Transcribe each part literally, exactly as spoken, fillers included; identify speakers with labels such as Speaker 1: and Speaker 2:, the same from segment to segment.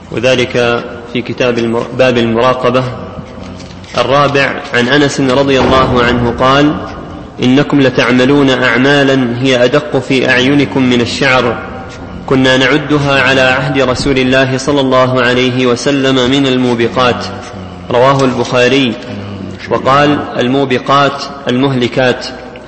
Speaker 1: وذلك في كتاب باب المراقبة الرابع عن أنس رضي الله عنه قال: إنكم لتعملون أعمالا هي أدق في أعينكم من الشعر، كنا نعدها على عهد رسول الله صلى الله عليه وسلم من الموبقات. رواه البخاري. وقال: الموبقات المهلكات.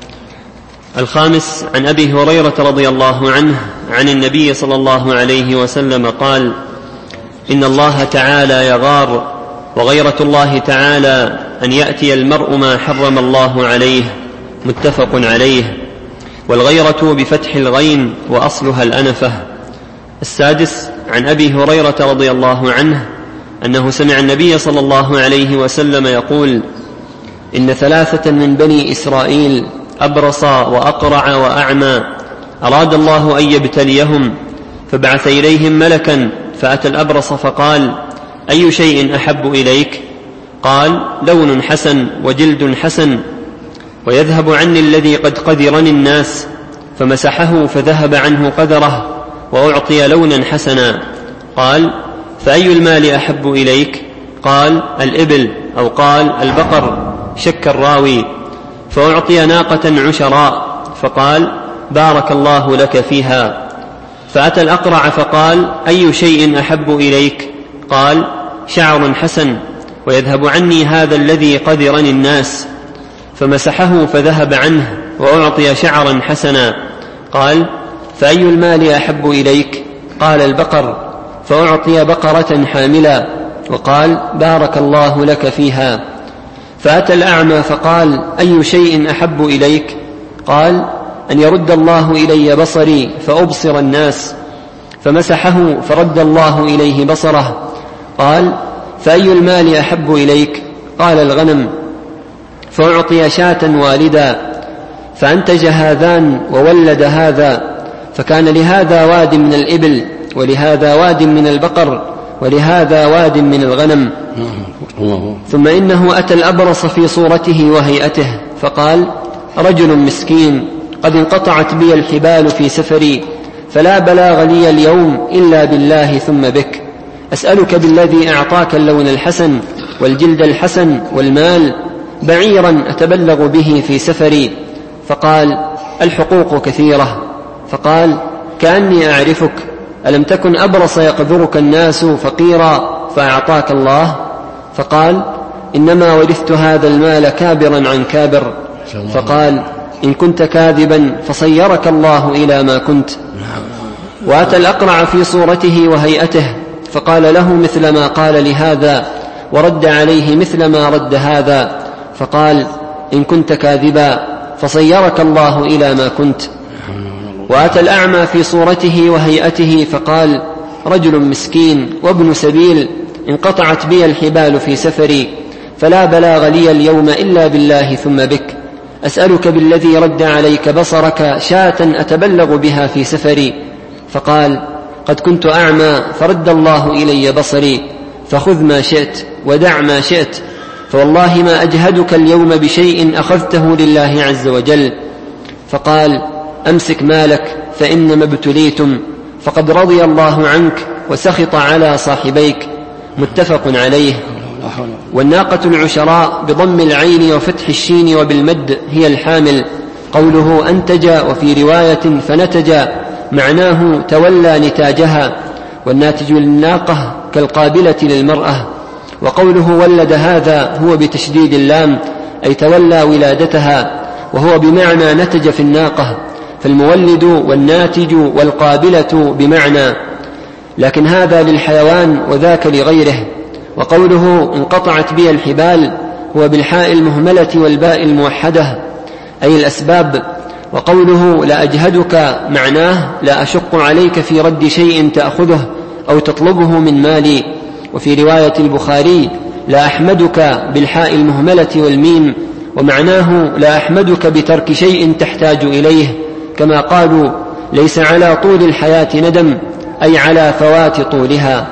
Speaker 1: الخامس عن أبي هريرة رضي الله عنه عن النبي صلى الله عليه وسلم قال: إن الله تعالى يغار، وغيرة الله تعالى أن يأتي المرء ما حرم الله عليه. متفق عليه. والغيرة بفتح الغين وأصلها الأنفة. السادس عن أبي هريرة رضي الله عنه أنه سمع النبي صلى الله عليه وسلم يقول: إن ثلاثة من بني إسرائيل أبرص وأقرع وأعمى أراد الله أن يبتليهم، فبعث إليهم ملكا فأتى الأبرص فقال: أي شيء أحب إليك؟ قال: لون حسن وجلد حسن، ويذهب عني الذي قد قذرني الناس، فمسحه فذهب عنه قذره وأعطي لونا حسنا. قال: فأي المال أحب إليك؟ قال: الإبل، أو قال البقر، شك الراوي. فأعطي ناقة عشراء، فقال: بارك الله لك فيها. فأتى الأقرع فقال: أي شيء أحب إليك؟ قال: شعر حسن، ويذهب عني هذا الذي قذرني الناس. فمسحه فذهب عنه وأعطي شعرا حسنا. قال: فأي المال أحب إليك؟ قال: البقر. فأعطي بقرة حاملا، وقال: بارك الله لك فيها. فأتى الأعمى فقال: أي شيء أحب إليك؟ قال: أن يرد الله إلي بصري فأبصر الناس. فمسحه فرد الله إليه بصره. قال: فأي المال أحب إليك؟ قال: الغنم. فأعطي شاة والدا، فأنتج هذان وولد هذا، فكان لهذا واد من الإبل، ولهذا واد من البقر، ولهذا واد من الغنم. ثم إنه أتى الأبرص في صورته وهيئته فقال: رجل مسكين قد انقطعت بي الحبال في سفري، فلا بلاغ لي اليوم إلا بالله ثم بك، أسألك بالذي أعطاك اللون الحسن والجلد الحسن والمال بعيرا أتبلغ به في سفري. فقال: الحقوق كثيرة. فقال: كأني أعرفك، ألم تكن أبرص يقذرك الناس فقيرا فأعطاك الله؟ فقال: إنما ورثت هذا المال كابرا عن كابر. فقال: إن كنت كاذبا فصيرك الله إلى ما كنت. وأتى الأقرع في صورته وهيئته فقال له مثل ما قال لهذا، ورد عليه مثل ما رد هذا، فقال: إن كنت كاذبا فصيرك الله إلى ما كنت. وأتى الأعمى في صورته وهيئته فقال: رجل مسكين وابن سبيل انقطعت بي الحبال في سفري، فلا بلاغ لي اليوم إلا بالله ثم بك، أسألك بالذي رد عليك بصرك شاة أتبلغ بها في سفري. فقال: قد كنت أعمى فرد الله إلي بصري، فخذ ما شئت ودع ما شئت، فوالله ما أجهدك اليوم بشيء أخذته لله عز وجل. فقال: أمسك مالك فإنما ابتليتم، فقد رضي الله عنك وسخط على صاحبيك. متفق عليه. والناقة العشراء بضم العين وفتح الشين وبالمد هي الحامل. قوله أنتج وفي رواية فنتج معناه تولى نتاجها، والناتج للناقة كالقابلة للمرأة. وقوله ولد هذا هو بتشديد اللام، أي تولى ولادتها، وهو بمعنى نتج في الناقة، فالمولد والناتج والقابلة بمعنى، لكن هذا للحيوان وذاك لغيره. وقوله انقطعت بي الحبال هو بالحاء المهملة والباء الموحدة، أي الأسباب. وقوله لا أجهدك معناه لا أشق عليك في رد شيء تأخذه أو تطلبه من مالي. وفي رواية البخاري لا أحمدك بالحاء المهملة والميم، ومعناه لا أحمدك بترك شيء تحتاج إليه، كما قالوا ليس على طول الحياة ندم، أي على فوات طولها.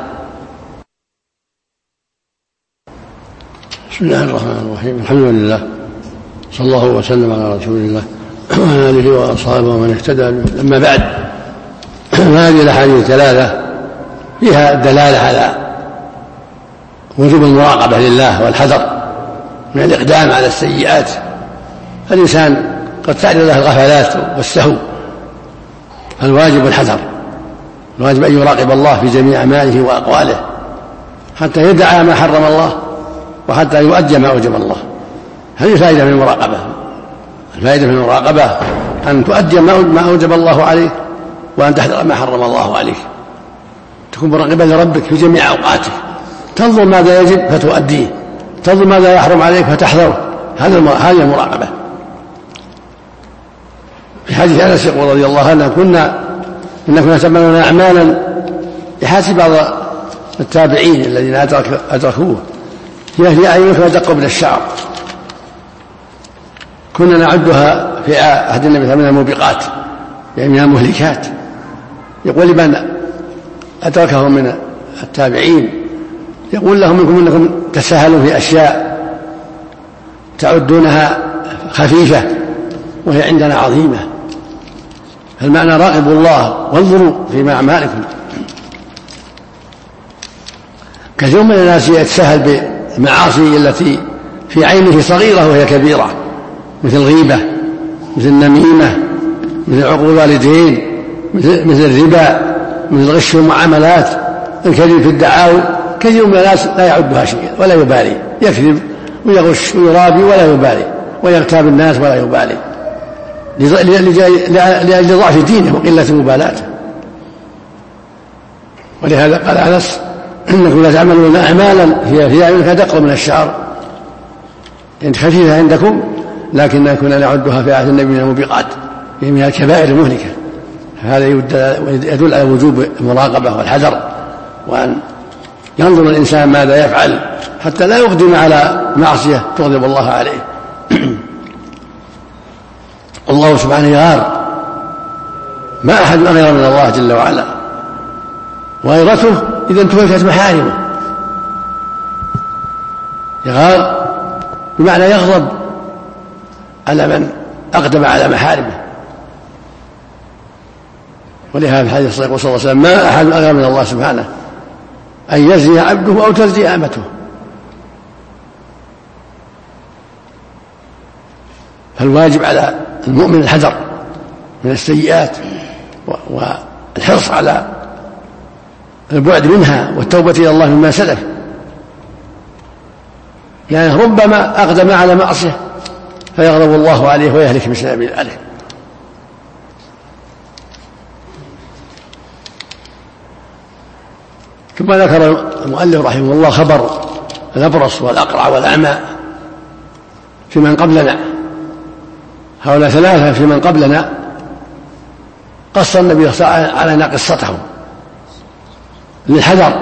Speaker 2: بسم الله الرحمن الرحيم. الحمد لله، صلى الله وسلم على رسول الله وعلى آله وأصحابه ومن اهتدى. لما بعد، هذه الأحاديث ثلاثة فيها الدلالة على وجوب المراقبة لله والحذر من الإقدام على السيئات. الإنسان قد تعرض له الغفلات والسهو، فالواجب الحذر، الواجب أن يراقب الله في جميع أعماله وأقواله حتى يدعى ما حرم الله وحتى يؤدي ما أوجب الله. هذه فائدة من المراقبة. الفائدة من المراقبة أن تؤدي ما أوجب الله عليك وأن تحذر ما حرم الله عليك، تكون مراقبا لربك في جميع أوقاتك، تنظر ماذا يجب فتؤديه، تنظر ماذا يحرم عليك فتحذره. هذه المراقبة. في حديث أنس يقول رضي الله عنه كنا إن كنا تعملون أعمالا يحاسب بعض التابعين الذين أدركوه هي في أعينكم أدق من الشعر، كنا نعدها في عهد النبي من الموبقات يعني من المهلكات. يقول لمن أدركهم من التابعين يقول لهم منكم إنكم تساهلوا في أشياء تعدونها خفيفة وهي عندنا عظيمة. فالمعنى راقبوا الله وانظروا فيما أعمالكم. كثير من الناس يتساهل بالمعاصي التي في عينه صغيرة وهي كبيرة، مثل الغيبة، مثل النميمة، مثل عقوق الوالدين، مثل الربا، مثل غش المعاملات، الكذب في الدعاوى. كثير من الناس لا يعدها شيئا ولا يبالي، يكذب ويغش ويرابي ولا يبالي، ويغتاب الناس ولا يبالي لأجل ضعف دينه وقلة مبالاته. ولهذا قال أنس إنكم لا تعملون أعمالا هي في أعينكم أدق من الشعر، يعني خفيفة عندكم لكن كنا نعدها في عهد النبي من الموبقات، يعني من الكبائر المهلكة. هذا يدل على وجوب المراقبة والحذر، وأن ينظر الإنسان ماذا يفعل حتى لا يقدم على معصية تغضب الله عليه. الله سبحانه يغار، ما أحد أغير من الله جل وعلا، وغيرته إذا انتهكت محارمه. يغار بمعنى يغضب على من أقدم على محارمه. ولهذا في الحديث الصحيح صلى الله عليه وسلم ما أحد أغير من الله سبحانه أن يزني عبده أو تزني أمته. فالواجب على المؤمن الحذر من السيئات والحرص على البعد منها والتوبة إلى الله مما سلف، لأنه يعني ربما أقدم على معصية فيغضب الله عليه ويهلك بسبب ذلك. ثم ذكر المؤلف رحمه الله خبر الأبرص والأقرع والأعمى في من قبلنا. هؤلاء ثلاثة في من قبلنا قص النبي صلى الله عليه وسلم علينا قصتهم للحذر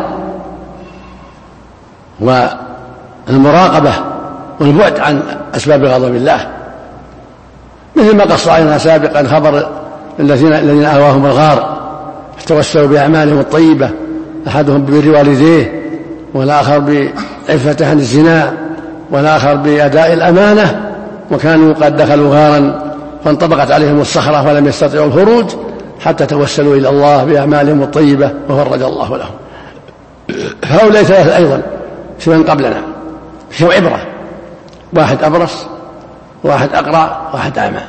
Speaker 2: والمراقبة والبعد عن أسباب غضب الله، مثل ما قص علينا سابقا خبر الذين الذين آواهم الغار فتوسلوا بأعمالهم الطيبة، أحدهم ببر والديه، والآخر بعفته عن الزنا، والآخر بأداء الأمانة، وكانوا قد دخلوا غارا فانطبقت عليهم الصخرة ولم يستطيعوا الخروج حتى توسلوا إلى الله بأعمالهم الطيبة وفرج الله لهم. هؤلاء ثلاثة أيضا في من قبلنا فيهم عبرة، واحد أبرص، واحد أقرع، واحد أعمى.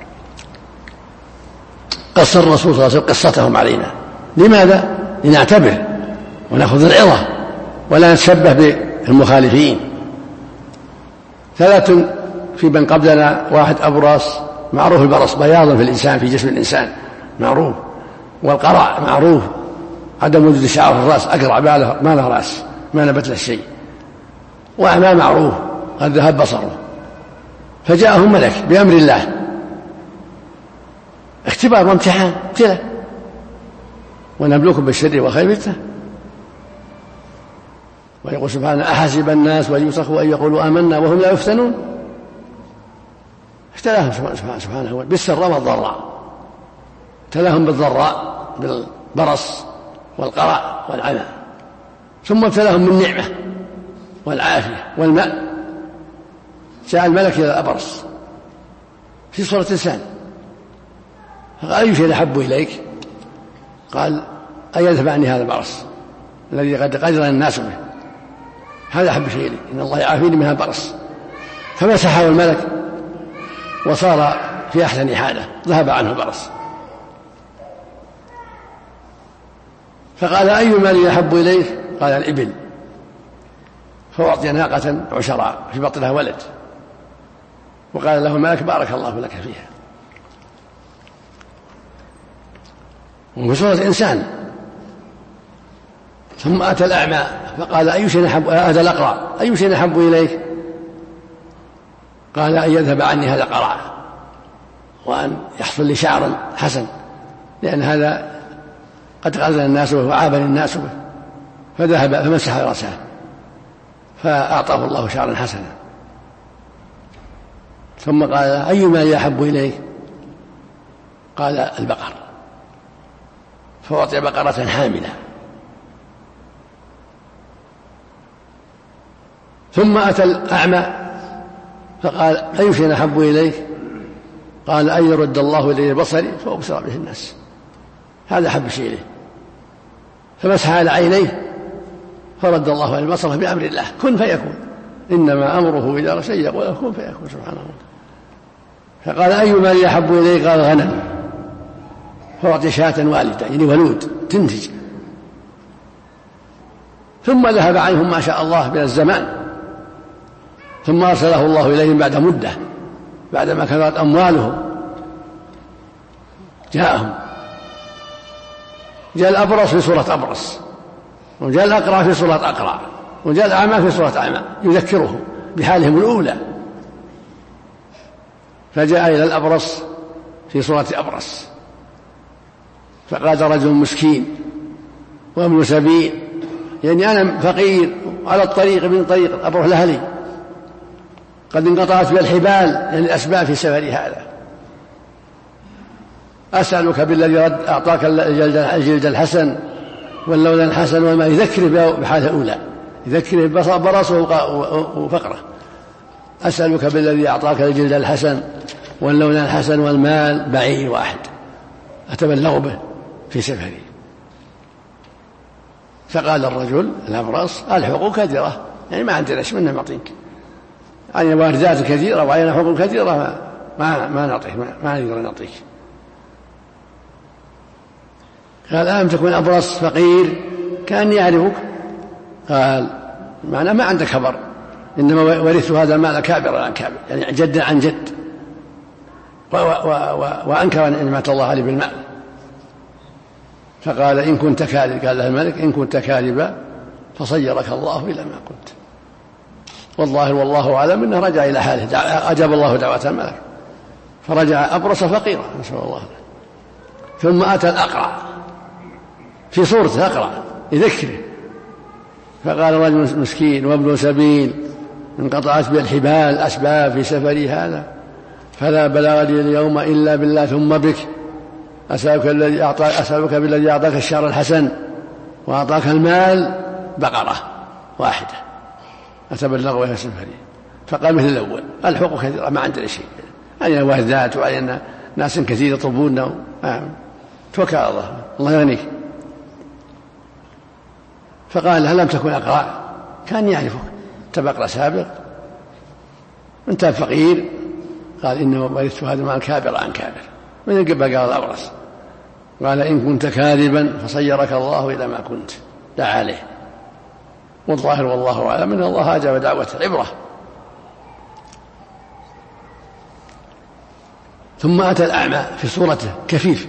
Speaker 2: قص الرسول صلى الله عليه وسلم قصتهم علينا. لماذا؟ لنعتبر ونأخذ العظة ولا نتشبه بالمخالفين. ثلاثة في من قبلنا، واحد أبرص معروف البرص بياض في الإنسان في جسم الإنسان معروف، والقرع معروف عدم وجود شعر في الرأس، أقرع ما له رأس ما نبت له شيء، وأعمى معروف قد ذهب بصره. فجاءهم ملك بأمر الله، اختبار وامتحان ابتلاء، ونبلوكم بالشر والخير فتنة. ويقول سبحانه أحسب الناس ويتركوا أن يقولوا آمنا وهم لا يفتنون. ابتلاهم سبحانه بالسراء والضراء، ابتلاهم بالضراء بالبرص والقرع والعمى، ثم ابتلاهم بالنعمة والعافية والماء. جاء الملك إلى الأبرص في صورة إنسان فقال أي شيء أحب إليك؟ قال أن يذهب عني هذا البرص. الذي قد قدر الناس به، هذا أحب شيء لي، إن الله يعافيني منها البرص. فمسحه الملك وصار في أحسن حاله، ذهب عنه البرص. فقال أي مال يحب إليه؟ قال الإبل. فأعطي ناقة عشراء في بطنها ولد، وقال له الملك بارك الله لك فيها. وفي صورة إنسان. ثم أتى الأعمى فقال أي شيء أحب، أتى الأقرع أي شيء أحب إليك؟ قال أن يذهب عني هذا القرع وأن يحصل لي شعر حسن، لأن هذا قد غزل الناس به وعابني الناس به. فذهب فمسح رأسه فأعطاه الله شعرا حسنا. ثم قال أي مال يحب إليك؟ قال البقر. فأعطي بقرة حاملة. ثم أتى الأعمى فقال أي شيء أحب إليك؟ قال أن يرد الله إلي بصري فأبصر به الناس، هذا أحب شيء إليه. فمسح على عينيه فرد الله عليه بصره بأمر الله، كن فيكون، إنما أمره إذا رأى شيء يقول كن فيكون سبحانه وتعالى. فقال أي مال يحب إليه؟ قال غنم. فأعطي شاة والدة يعني ولود تنتج. ثم ذهب عنهم ما شاء الله من الزمان، ثم أرسله الله إليهم بعد مدة، بعدما كثرت أموالهم جاءهم. جاء الأبرص في صورة أبرص، وجاء الأقرع في صورة أقرع، وجاء الأعمى في صورة أعمى يذكره بحالهم الأولى. فجاء إلى الأبرص في صورة أبرص، فقال رجل مسكين وابن سبيل، يعني أنا فقير على الطريق من طريق أبرح لأهلي، قد انقطعت بالحبال يعني الأسباب في سفري هذا، أسألك بالذي رد أعطاك الجلد الحسن واللون الحسن والما، يذكر بحاله الأولى، يذكر برصه وفقره. أسألك بالذي أعطاك الجلد الحسن واللون الحسن والمال، بعير واحد أتبلغ به في سفري. فقال الرجل الأبرص الحقوق كثيرة، يعني ما عندنا شيء منه نعطيك، يعني واردات كثيرة وعلينا حقوق كثيرة ما ما, ما نعطيك، ما, ما نقدر نعطيك. قال ألم تكن أبرص فقير كأني يعرفك؟ قال معنى ما عندك خبر، إنما ورثت هذا المال كابرا عن كابر، يعني جدا عن جد، وأنكر نعمة الله عليه بالمال. فقال إن كنت كاذب، قال له الملك إن كنت كاذبا فصيرك الله إلى ما كنت. والله والله أعلم أنه رجع إلى حاله، أجاب الله دعوة الملك فرجع أبرص فقيرا نسأل الله. ثم أتى الأقرع في صورته أقرع يذكره، فقال رجل مسكين وابن سبيل انقطعت بالحبال أسباب في سفري هذا، فلا بلغ لي اليوم إلا بالله ثم بك، أسألك الذي أعطاك أسألك بالذي أعطاك الشعر الحسن وأعطاك المال، بقرة واحدة أتبلغ بها سفري. فقال مثل الأول الحقوق كثيرة ما عندنا شيء، علينا واردات وعلينا ناس كثير يطلبوننا، توكل على الله الله يغنيك. فقال هل لم تكن أقرع؟ كان يعرفك، أنت بقرة سابق، أنت فقير. قال إنما ورثت هذا المال كابر عن كابر. من قبل قال الأبرص قال إن كنت كاذبا فصيرك الله إلى ما كنت، دعا عليه. والظاهر والله أعلم أن الله أجاب دعوة العبرة. ثم أتى الأعمى في صورته كفيف،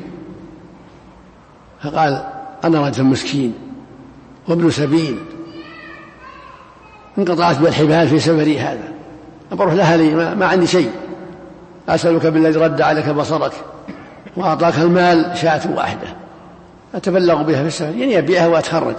Speaker 2: فقال أنا رجل مسكين وابن سبيل انقطعت بالحبال في سفري هذا، أبروح لأهلي ما, ما عندي شيء، أسألك بالذي رد عليك بصرك وأعطاك المال شاة واحدة أتبلغ بها في السفر، يعني أبيعها وأتخرج.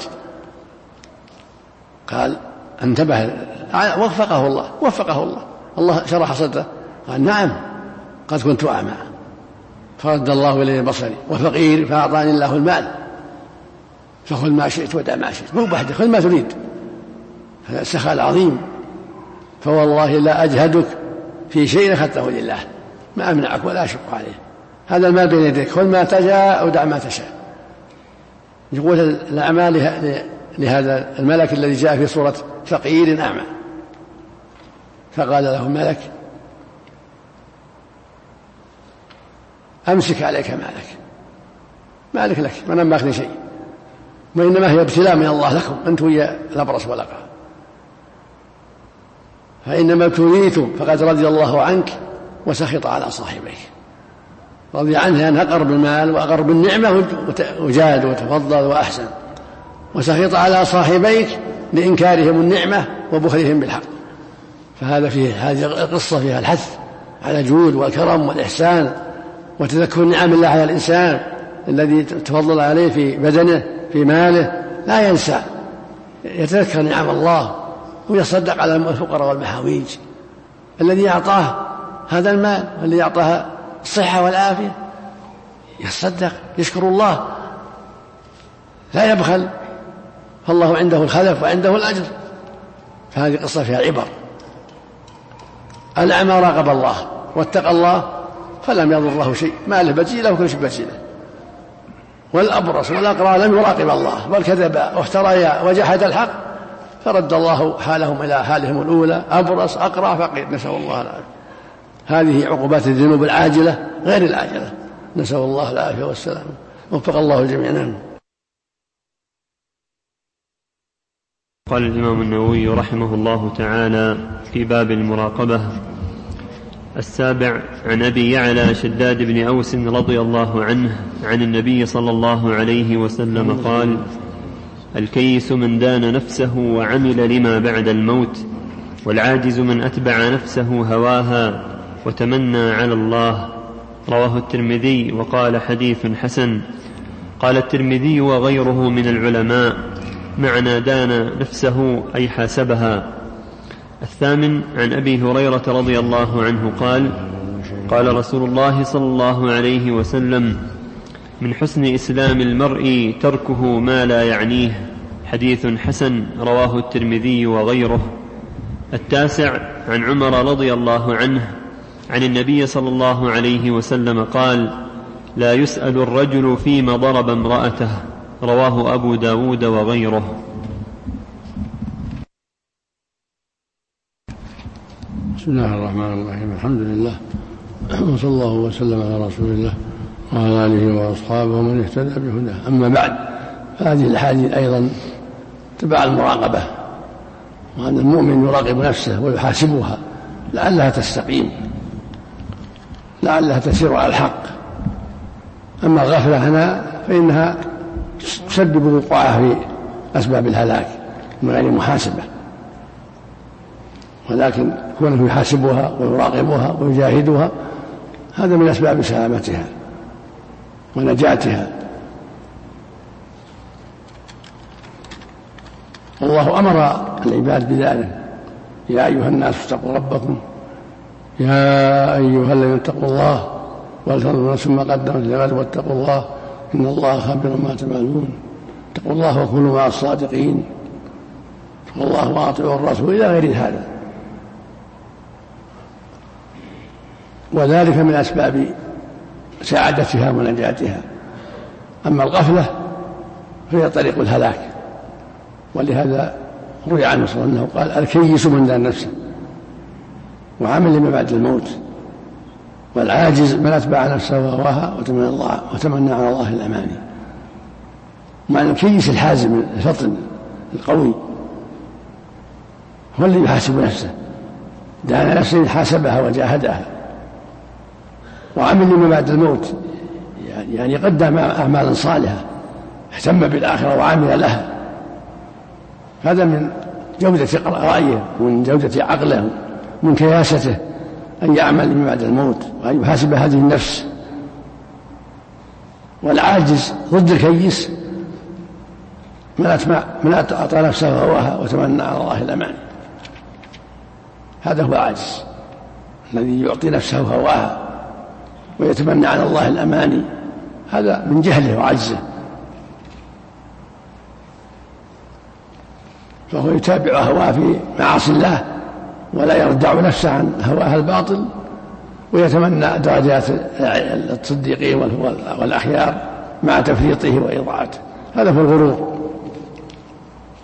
Speaker 2: قال انتبه، وفقه الله وفقه الله الله شرح صدره. قال نعم قد كنت أعمى فرد الله إلي بصري، وفقير فأعطاني الله المال، فخذ ما شئت ودع ما شئت، مو بحدك خذ ما تريد. هذا سخاء عظيم، فوالله لا أجهدك في شيء أخذته لله، ما أمنعك ولا أشق عليه، هذا المال بين يديك، خذ ما تشاء ودع ما تشاء. يقول الأعمال لهذا الملك الذي جاء في صورة فقير أعمى، فقال له الملك أمسك عليك مالك، مالك لك ما لم أخذ شيء، وإنما هي ابتلاء من الله لكم أنتم ويا الأبرص والأقرع، فإنما ابتليتم فقد رضي الله عنك وسخط على صاحبيك، رضي عنه أن أقرب المال وأقرب النعمة وجاد وتفضل وأحسن، وسخط على صاحبيك لإنكارهم النعمة وبخلهم بالحق. فهذا فيه هذه القصة فيها الحث على الجود والكرم والإحسان وتذكر نعم الله على الإنسان الذي تفضل عليه في بدنه في ماله، لا ينسى، يتذكر نعم الله ويصدق على الفقراء والمحاويج. الذي أعطاه هذا المال والذي أعطاه الصحة والعافية يصدق يشكر الله لا يبخل، فالله عنده الخلف وعنده الأجر. فهذه قصة فيها عبر. الأعمى راقب الله واتقى الله فلم يضره شيء، ما له بجيلة وكل شيء بجيلة. والأبرص والأقرع لم يراقب الله بل كذب وافتريا وجحد الحق فرد الله حالهم إلى حالهم الأولى، أبرص أقرع فقير، نسأل الله العافية. هذه عقوبات الذنوب العاجلة غير العاجلة، نسأل الله العافية والسلام. وفق الله جميعا.
Speaker 1: قال الإمام النووي رحمه الله تعالى في باب المراقبة: السابع، عن أبي يعلى شداد بن أوس رضي الله عنه عن النبي صلى الله عليه وسلم قال: الكيس من دان نفسه وعمل لما بعد الموت، والعاجز من أتبع نفسه هواها وتمنى على الله. رواه الترمذي وقال حديث حسن. قال الترمذي وغيره من العلماء: معنى دان نفسه أي حاسبها. الثامن، عن أبي هريرة رضي الله عنه قال: قال رسول الله صلى الله عليه وسلم: من حسن إسلام المرء تركه ما لا يعنيه. حديث حسن. رواه الترمذي وغيره. التاسع، عن عمر رضي الله عنه عن النبي صلى الله عليه وسلم قال: لا يسأل الرجل فيما ضرب امرأته. رواه أبو داود وغيره.
Speaker 2: بسم الله الرحمن الرحيم. الحمد لله وصلى الله وسلم على رسول الله وعلى آله وأصحابه ومن اهتدى بهداه. أما بعد، فهذه الأحاديث أيضا تبع المراقبة، وأن المؤمن يراقب نفسه ويحاسبها لعلها تستقيم، لعلها تسير على الحق. أما الغفلة هنا فإنها تسبب وقوعها في أسباب الهلاك من غير محاسبة، ولكن كونه يحاسبها ويراقبها ويجاهدها هذا من أسباب سلامتها ونجاتها. الله أمر العباد بذلك: يا أيها الناس اتقوا ربكم، يا أيها الذين اتقوا الله ولتنظر نفس ما قدمت لغد واتقوا الله إن الله خبير ما تعملون. اتقوا الله وكونوا مع الصادقين، اتقوا الله وأطيعوا الرسول إلى غير هذا. وذلك من أسباب سعادتها ونجاتها. أما الغفلة فهي طريق الهلاك، ولهذا روي عنه صلى الله عليه وسلم أنه قال: الكيس من دان نفسه وعمل لما بعد الموت، والعاجز من أتبع نفسه وهواها وتمنى, الله وتمنى على الله الأماني. معنى الكيس الحازم الفطن القوي هو الذي يحاسب نفسه، دان نفسه حاسبها وجاهدها، وعمل لما بعد الموت، يعني قدم أعمالا صالحة، اهتم بالآخرة وعمل لها. هذا من جودة رأيه ومن جودة عقله من كياسته أن يعمل لما بعد الموت وأن يحاسب هذه النفس. والعاجز ضد الكيس من أعطى نفسه هواها وتمنى على الله الأمان. هذا هو العاجز الذي يعطي نفسه هواها ويتمنى على الله الأماني، هذا من جهله وعجزه، فهو يتابع هواه في معاصي الله ولا يردع نفسه عن هواه الباطل، ويتمنى درجات الصديقين والأخيار مع تفريطه وإضاعته. هذا هو الغرور.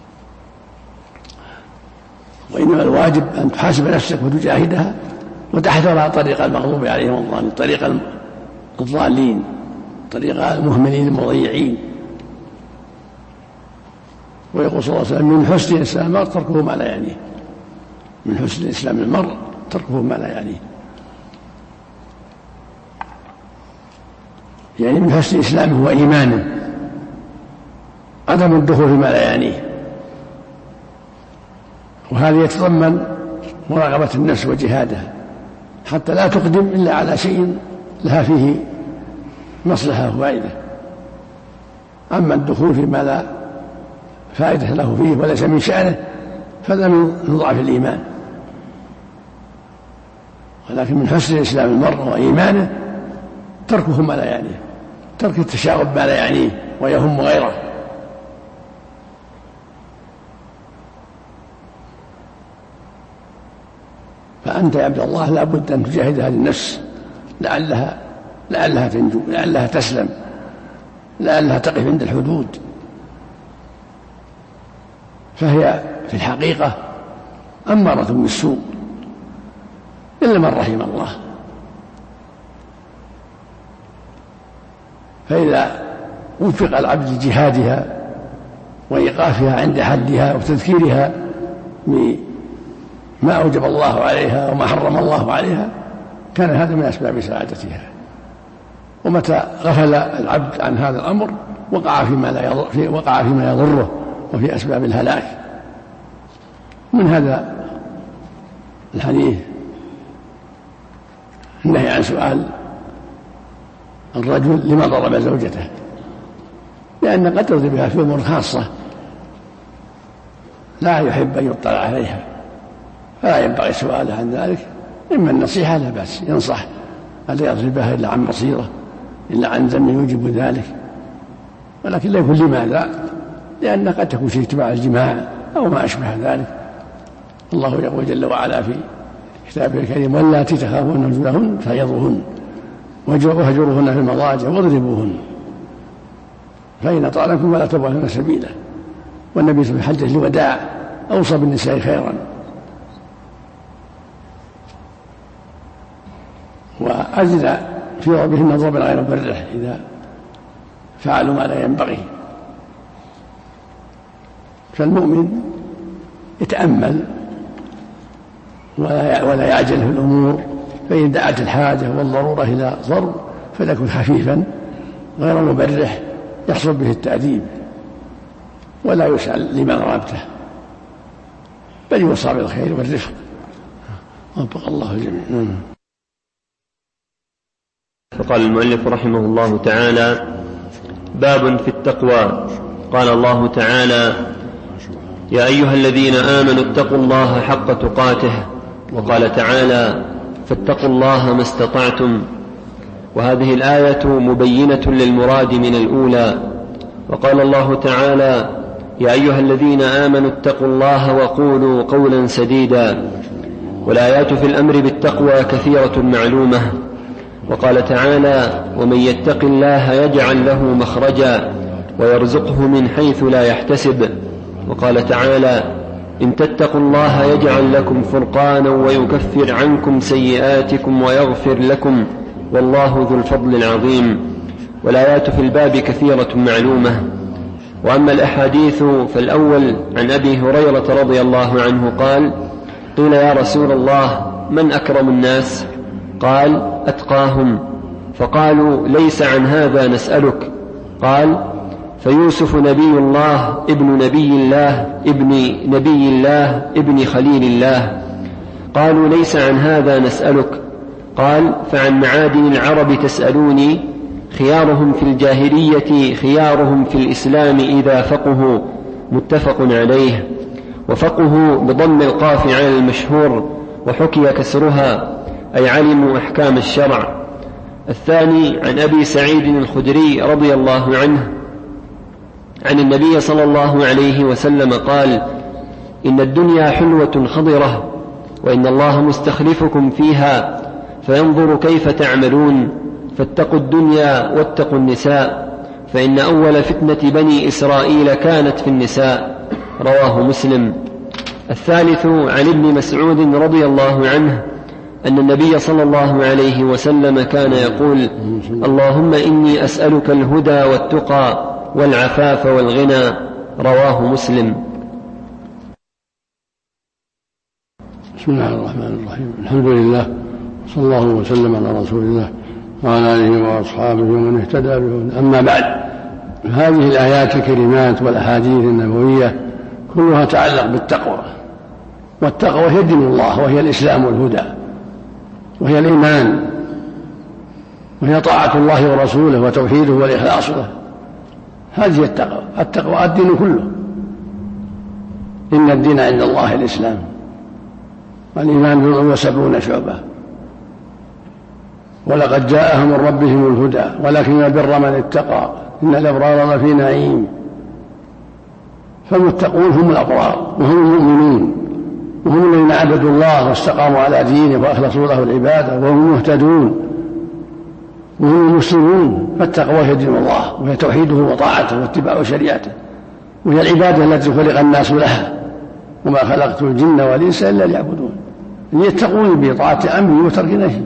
Speaker 2: وإنما الواجب أن تحاسب نفسك وتجاهدها وتحذر على طريق المغضوب عليهم والضالين، طريق الضالين، طريق المهملين المضيعين. ويقول صلى الله عليه وسلم: من حسن إسلام المرء تركه ما لا يعنيه. من حسن إسلام المرء تركه ما لا يعنيه، يعني من حسن إسلامه وإيمانه عدم الدخول فيما لا يعنيه. وهذا يتضمن مراقبة النفس وجهادها حتى لا تقدم إلا على شيء لها فيه مصلحة وفائدة. أما الدخول فيما لا فائدة له فيه وليس من شأنه فهذا من ضعف الإيمان. ولكن من حسن إسلام المرء وإيمانه تركه ما لا يعنيه، ترك التشاغب ما لا يعنيه ويهم غيره. فأنت يا عبد الله لا بد أن تجاهد هذه النفس لعلها لعلها تنجو، لعلها تسلم، لعلها تقف عند الحدود. فهي في الحقيقة أمارة بالسوء إلا من رحم الله. فإذا وفق العبد لجهادها وإيقافها عند حدها وتذكيرها بما أوجب الله عليها وما حرم الله عليها كان هذا من أسباب سعادتها. ومتى غفل العبد عن هذا الأمر وقع فيما لا يضر في وقع فيما يضره وفي أسباب الهلاك. من هذا الحديث النهي عن سؤال الرجل لما ضرب زوجته، لأن قد يرضي بها في أمور خاصة لا يحب أن يطلع عليها، فلا ينبغي سؤاله عن ذلك. إما النصيحة لا بأس، ينصح ألا يضربها إلا عن بصيرة، إلا عن ذنب يوجب ذلك، ولكن لا يكون لماذا، لأن قد تكون في اتباع الجماع أو ما أشبه ذلك. الله يقول جل وعلا في كتابه الكريم: واللاتي تخافون نشوزهن فعظوهن واهجروهن في المضاجع واضربوهن فإن أطعنكم فلا تبغوا لهن سبيلا. والنبي في حجة الوداع أوصى بالنساء خيرا وأجزى في ضربهن ضربا غير مبرح إذا فعلوا ما لا ينبغي. فالمؤمن يتأمل ولا يعجل في الأمور، فإن دعت الحاجة والضرورة إلى ضرب فليكن خفيفا غير مبرح يحصل به التأديب، ولا يسأل لمن ضربته بل يوصى بالخير والرفق. وفق الله الجميع.
Speaker 1: فقال المؤلف رحمه الله تعالى: باب في التقوى. قال الله تعالى: يا أيها الذين آمنوا اتقوا الله حق تقاته. وقال تعالى: فاتقوا الله ما استطعتم. وهذه الآية مبينة للمراد من الأولى. وقال الله تعالى: يا أيها الذين آمنوا اتقوا الله وقولوا قولا سديدا. والآيات في الأمر بالتقوى كثيرة معلومة. وقال تعالى: ومن يتق الله يجعل له مخرجا ويرزقه من حيث لا يحتسب. وقال تعالى: إن تتقوا الله يجعل لكم فرقانا ويكفر عنكم سيئاتكم ويغفر لكم والله ذو الفضل العظيم. والآيات في الباب كثيرة معلومة. وأما الأحاديث فالأول عن أبي هريرة رضي الله عنه قال: قيل يا رسول الله من أكرم الناس؟ قال: أتقاهم. فقالوا: ليس عن هذا نسألك. قال: فيوسف نبي الله ابن نبي الله ابن نبي الله ابن خليل الله. قالوا: ليس عن هذا نسألك. قال: فعن معادن العرب تسألوني؟ خيارهم في الجاهلية خيارهم في الإسلام إذا فقهوا. متفق عليه. وفقهوا بضم القاف على المشهور، وحكي كسرها أي علموا أحكام الشرع. الثاني عن أبي سعيد الخدري رضي الله عنه عن النبي صلى الله عليه وسلم قال: إن الدنيا حلوة خضرة، وإن الله مستخلفكم فيها فينظر كيف تعملون، فاتقوا الدنيا واتقوا النساء، فإن أول فتنة بني إسرائيل كانت في النساء. رواه مسلم. الثالث عن ابن مسعود رضي الله عنه أن النبي صلى الله عليه وسلم كان يقول: اللهم إني أسألك الهدى والتقى والعفاف والغنى. رواه مسلم.
Speaker 2: بسم الله الرحمن الرحيم. الحمد لله، صلى الله وسلم على رسول الله وعلى آله وأصحابه ومن اهتدى به. أما بعد، هذه الآيات الكريمات والأحاديث النبوية كلها تعلق بالتقوى، والتقوى هي دين الله، وهي الإسلام والهدى، وهي الإيمان، وهي طاعة الله ورسوله وتوحيده والإخلاص له. هذه التقوى. التقوى الدين كله. إن الدين عند الله الإسلام، والإيمان بضع وسبعون شعبة، ولقد جاءهم من ربهم الهدى ولكن البر من اتقى إن الأبرار لفي نعيم. فالمتقون هم الأبرار وهم المؤمنون، وهم الذين عبدوا الله واستقاموا على دينه وأخلصوا له العبادة، وهم المهتدون وهم المسلمون. فالتقوى هي دين الله، وهي توحيده وطاعته واتباع شريعته، وهي العبادة التي خلق الناس لها، وما خلقت الجن والإنس إلا ليعبدون، ليتقون بطاعة أمره وترك نهيه.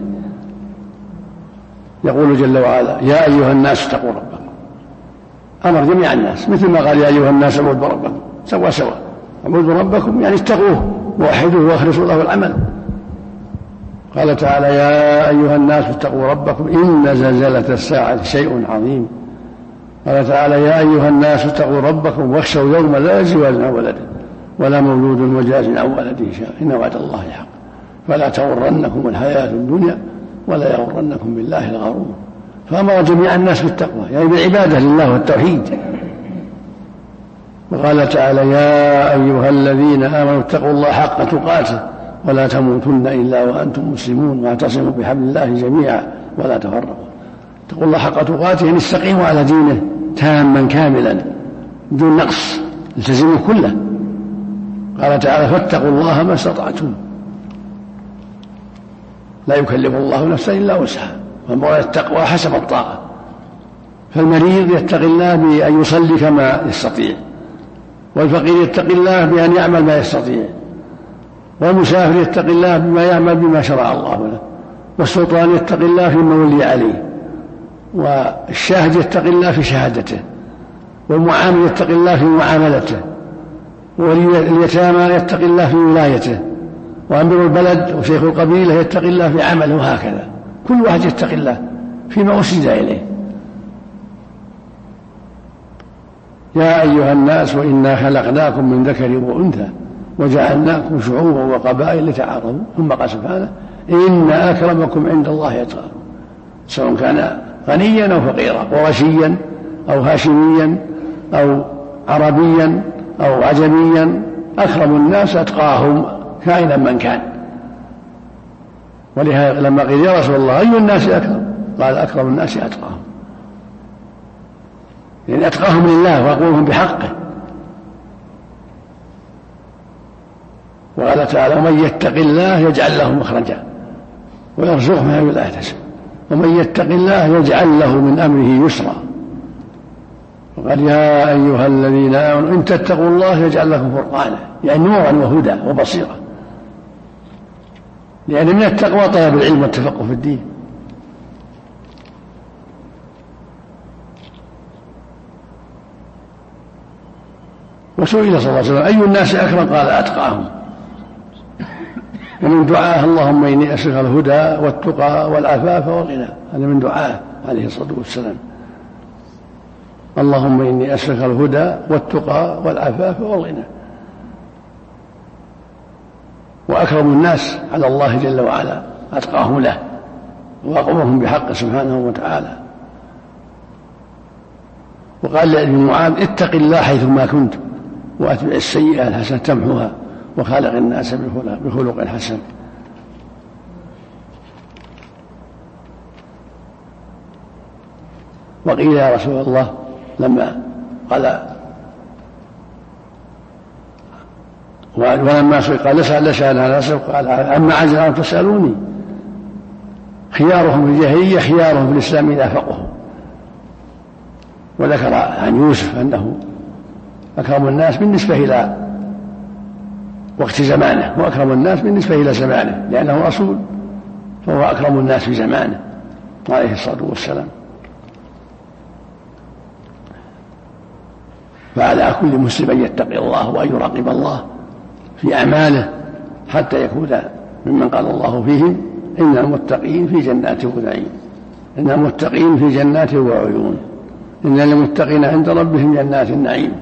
Speaker 2: يقول جل وعلا: يا أيها الناس اتقوا ربكم. أمر جميع الناس، مثل ما قال: يا أيها الناس اعبدوا ربكم. سوا سوا، اعبدوا ربكم يعني اتقوه ووحدوه واخلصوا له العمل. قال تعالى: يا أيها الناس اتقوا ربكم إن زلزلة الساعة شيء عظيم. قال تعالى: يا أيها الناس اتقوا ربكم واخشوا يوما لا يجزي والد عن ولده ولا مولود وجاز عن ولده شيئا إن وعد الله حق فلا تغرنكم الحياة الدنيا ولا يغرنكم بالله الغرور. فأمر جميع الناس بالتقوى، يعني بالعبادة لله والتوحيد. وقال تعالى: يا أيها الذين آمنوا اتقوا الله حق تقاته ولا تموتن إلا وأنتم مسلمون واعتصموا بحبل الله جميعا ولا تفرقوا. اتقوا الله حق تقاته يعني استقيموا على دينه تاما كاملا بدون نقص، التزموا كله. قال تعالى: فاتقوا الله ما استطعتم. لا يكلف الله نفسا إلا وسعها، فالمراد التقوى حسب الطاقة. فالمريض يتقي الله بأن يصلي كما يستطيع، والفقير يتقي الله بأن يعمل ما يستطيع، والمسافر يتقي الله بما يعمل بما شرع الله له، والسلطان يتقي الله فيما ولي عليه، والشاهد يتقي الله في شهادته، والمعامل يتقي الله في معاملته، واليتامى يتقي الله في ولايته، وأمير البلد وشيخ القبيلة يتقي الله في عمله، وهكذا كل واحد يتقي الله فيما أرشد إليه. يا أيها الناس وإنا خلقناكم من ذكر وأنثى وجعلناكم شعوبا وقبائل لتعارفوا. ثم قال سبحانه: إن أكرمكم عند الله أتقاكم. سواء كان غنيا أو فقيرا، قرشيا أو هاشميا أو عربيا أو عجميا، أكرم الناس أتقاهم كائنا من كان. ولهذا لما قيل: يا رسول الله أي الناس أكرم؟ قال: أكرم الناس أتقاهم، يعني أتقاهم لله وأقومهم بحقه. وقال تعالى: ومن يتق الله يجعل له مخرجا ويرزقه من حيث لا يحتسب، ومن يتق الله يجعل له من أمره يسرا. وقال: يا أيها الذين آمنوا إن تتقوا الله يجعل لكم فرقانا، يعني نورا وهدى وبصيرة. لأن من التقوى طلب العلم والتفقه في الدين. وسئل صلى الله عليه وسلم: أي الناس أكرم؟ قال: أتقاهم. ومن دعاه: اللهم إني أسألك الهدى والتقى والعفاف والغنى. هذا من دعاه عليه الصلاة والسلام: اللهم إني أسألك الهدى والتقى والعفاف والغنى. وأكرم الناس على الله جل وعلا أتقاهم له وأقومهم بحقه سبحانه وتعالى. وقال لابن معاذ: اتق الله حيثما كنت وأتبع السيئة الحسنة تمحوها وخالق الناس بخلق حسن. وقيل: يا رسول الله لما قال ولما سئل قال: لسأل لسأل أنا أسأل قال: أما عجل أن تسألوني. خيارهم في الجاهلية خيارهم في الإسلام إذا فقهوا. وذكر عن يوسف أنه أكرم الناس بالنسبة إلى وقت زمانه، وأكرم الناس بالنسبة إلى زمانه لأنه رسول، فهو أكرم الناس في زمانه عليه الصلاة والسلام. فعلى كل مسلم أن يتقي الله وأن يراقب الله في أعماله حتى يكون ممن قال الله فيهم إن المتقين في جنات ونعيم، إن المتقين في جنات وعيون، إن المتقين عند ربهم جنات النعيم.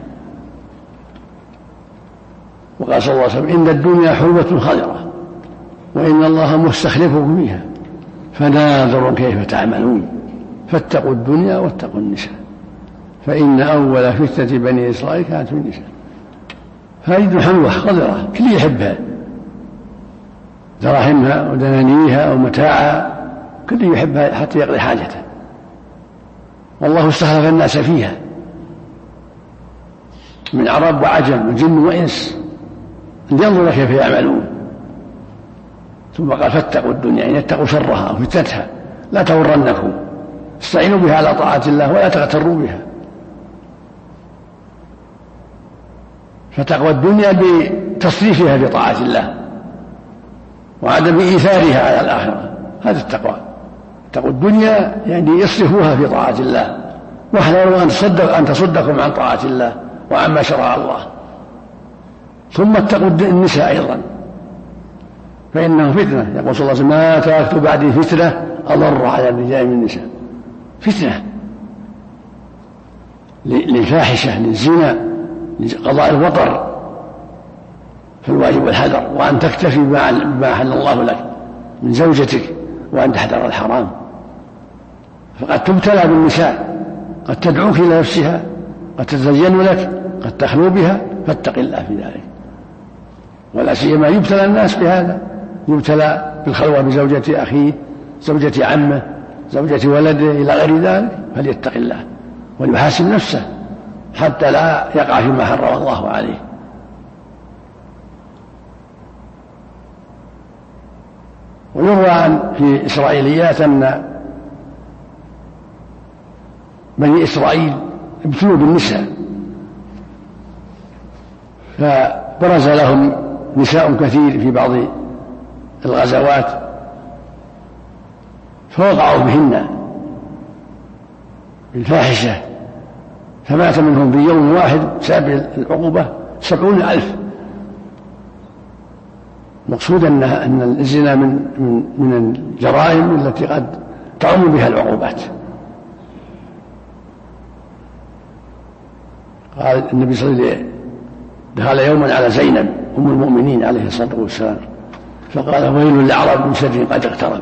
Speaker 2: وقال صلى الله عليه وسلم إن الدنيا حلوة خضرة وإن الله مستخلفكم فيها فناظر كيف تعملون فاتقوا الدنيا واتقوا النساء فإن أول فتنة بني إسرائيل كانت في النساء. فهذه حلوة خضرة كل يحبها، دراهمها ودنانيها ومتاعها كل يحبها حتى يقضي حاجته، والله استخلف الناس فيها من عرب وعجم وجن وإنس لينظر كيف يعملون. ثم قال فاتقوا الدنيا، يعني اتقوا شرها وفتنتها لا تغرنكم، استعينوا بها على طاعة الله ولا تغتروا بها. فتقوى الدنيا بتصريفها بطاعة الله وعدم إيثارها على الآخرة، هذا التقوى. تقوى الدنيا يعني يصرفوها في طاعة الله، واحذروا أن تصدق أن تصدقوا عن طاعة الله وعما شرع الله. ثم اتقوا النساء أيضا فإنه فتنة، يقول صلى الله عليه وسلم ما تركت بعدي فتنة أضر على الرجال من النساء. فتنة للفاحشة للزنا لقضاء الوطر، فالواجب الحذر وأن تكتفي بما أحل الله لك من زوجتك وأن تحذر الحرام. فقد تبتلى بالنساء، قد تدعوك إلى نفسها، قد تتزين لك، قد تخلو بها، فاتق الله في ذلك. ولا سيما يبتلى الناس بهذا، يبتلى بالخلوة بزوجة أخيه، زوجة عمه، زوجة ولده إلى غير ذلك، فليتق الله وليحاسب نفسه حتى لا يقع فيما حرم الله عليه. ويروى عن في إسرائيليات أن بني إسرائيل ابتلوا بالنساء، فبرز لهم نساء كثير في بعض الغزوات فوقعوا بهن بالفاحشة، فمات منهم في يوم واحد بسبب العقوبة سبعون ألف. مقصود أن أن الزنا من من من الجرائم التي قد تعم بها العقوبات. قال النبي صلى الله عليه وسلم دخل يوما على زينب أم المؤمنين عليه الصلاة والسلام فقال ويل للأعراب من شر قد اقترب.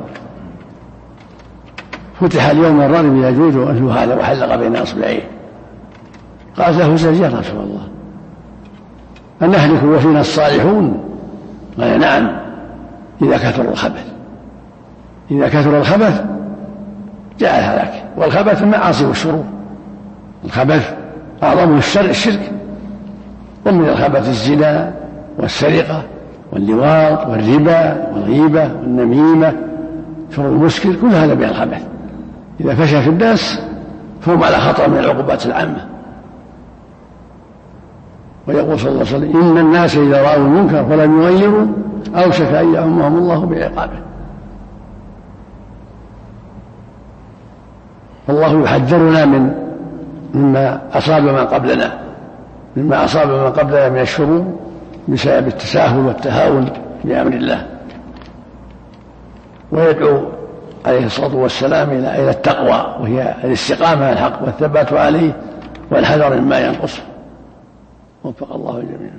Speaker 2: فتح اليوم الرجل يجوز أنه هذا وحلق بين أصبعيه. قال له زوجي يا رسول الله أنهلك وفينا الصالحون؟ قال نعم إذا كثر الخبث، إذا كثر الخبث جاء الهلاك. والخبث المعاصي والشرور، الخبث أعظم الشر الشرك، ومن الخبث الزنا والسرقة واللواط والربا والغيبة والنميمة شرب المسكر، كل هذا من الخبث. إذا فشى في الناس فهم على خطر من العقوبات العامة. ويقول صلى الله عليه وسلم إن الناس إذا رأوا المنكر فلم يغيروا أوشك أن يعمهم الله بعقابه. فالله يحذرنا من مما أصاب من قبلنا مما أصاب من قبلنا من الشرور بسبب التساهل والتهاون بأمر الله، ويدعو عليه الصلاة والسلام إلى التقوى وهي الاستقامة على الحق والثبات عليه والحذر مما ينقصه. وفق الله جميعا.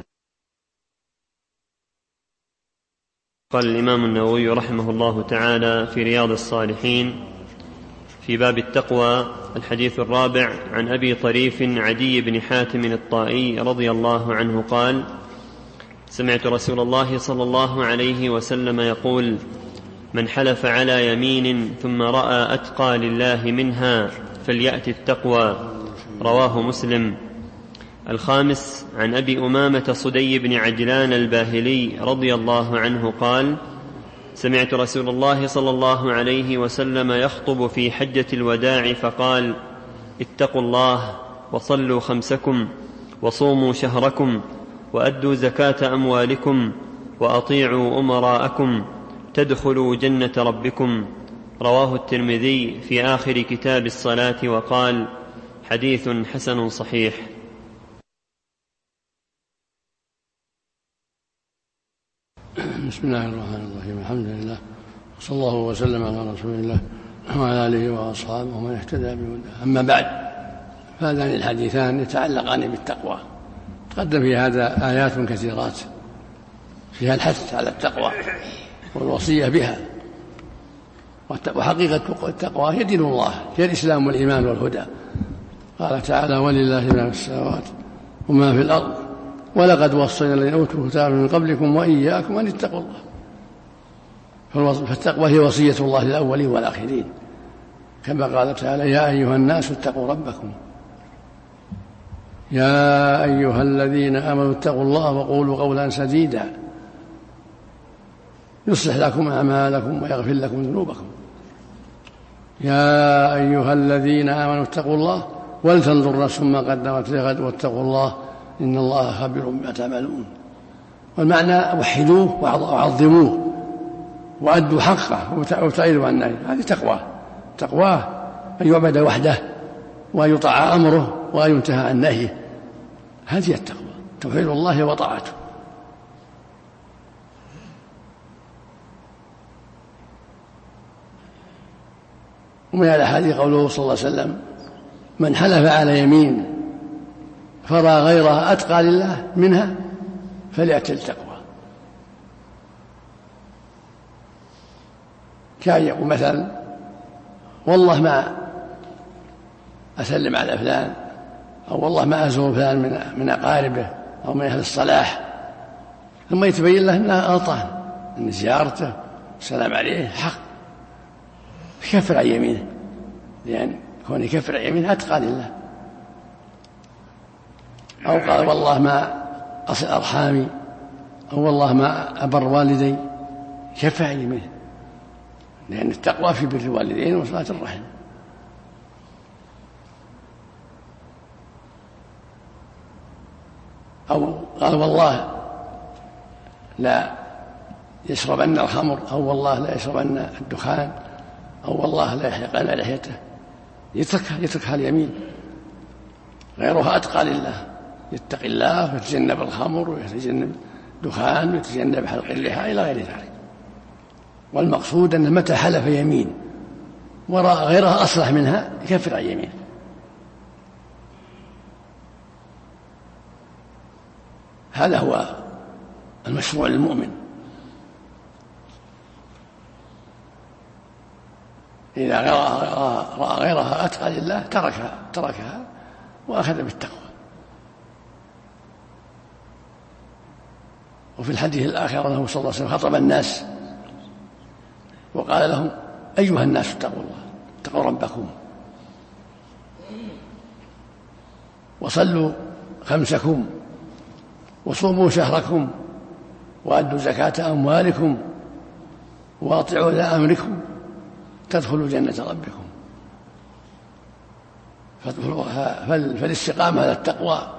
Speaker 1: قال الإمام النووي رحمه الله تعالى في رياض الصالحين في باب التقوى الحديث الرابع عن أبي طريف عدي بن حاتم الطائي رضي الله عنه قال سمعت رسول الله صلى الله عليه وسلم يقول من حلف على يمين ثم رأى أتقى لله منها فليأت التقوى، رواه مسلم. الخامس عن أبي أمامة صدي بن عجلان الباهلي رضي الله عنه قال سمعت رسول الله صلى الله عليه وسلم يخطب في حجة الوداع فقال اتقوا الله وصلوا خمسكم وصوموا شهركم وأدوا زكاة أموالكم وأطيعوا أمراءكم تدخلوا جنة ربكم. رواه الترمذي في آخر كتاب الصلاة وقال: حديث حسن صحيح.
Speaker 2: بسم الله الرحمن الرحيم. الحمد لله، صلى الله وسلم على رسول الله وعلى آله وأصحابه ومن اهتدى بهداه. أما بعد، فهذان الحديثان يتعلقان بالتقوى. تقدم في هذا آيات كثيرات فيها الحث على التقوى والوصية بها. وحقيقة التقوى هي دين الله، هي الإسلام والإيمان والهدى. قال تعالى: ولله ما في السماوات وما في الأرض ولقد وصينا الذين أوتوا الكتاب من قبلكم وإياكم أن اتقوا الله. فالتقوى هي وصية الله للأولين والآخرين، كما قال تعالى: يا أيها الناس اتقوا ربكم يا أيها الذين آمنوا اتقوا الله وقولوا قولا سديدا يصلح لكم أعمالكم ويغفر لكم ذنوبكم. يا أيها الذين آمنوا اتقوا الله ولتنظر نفس ما قدمت لغد واتقوا الله إن الله خبير بما تعملون. والمعنى: وحدوه وعظموه وأدوا حقه وابتعدوا عن النهي. هذه تقوى. تقواه أن يعبد وحده وأن يطاع أمره وأن ينتهى عن نهيه. هذه التقوى، توحيد الله وطاعته. ومن الأحاديث قوله صلى الله عليه وسلم: من حلف على يمين فرى غيرها أتقى لله منها فليأتي التقوى. كان يقول مثلا: والله ما أسلم على فلان، أو والله ما أزور فلان من من أقاربه أو من أهل الصلاح، ثم يتبين له أنها غلطان، أن زيارته والسلام عليه حق، يكفر عن يمينه، لأن كون يكفر عن يمينه أتقى لله. أو قال: والله ما أصل أرحامي، أو والله ما أبر والدي، يكفر عن يمينه، لأن التقوى في بر الوالدين وصلة الرحم. أو قال: والله لا يشربن الخمر، أو والله لا يشربن الدخان، أو والله لا يحلقن لحيته، يتركها يتركها اليمين. غيرها أتقى لله، يتقي الله ويتجنب الخمر ويتجنب الدخان ويتجنب حلق اللحى إلى غير ذلك. والمقصود أن متى حلف يمين ورأى غيرها أصلح منها يكفر عن يمينه. هذا هو المشروع للمؤمن. إذا رأى غيرها أتقى لله تركها تركها وأخذ بالتقوى. وفي الحديث الآخر أنه صلى الله عليه وسلم خطب الناس وقال لهم: أيها الناس اتقوا الله، اتقوا ربكم، وصلوا خمسكم، وصوموا شهركم، وأدوا زكاة أموالكم، وأطيعوا ذا أمركم تدخلوا جنة ربكم. فالاستقامة على التقوى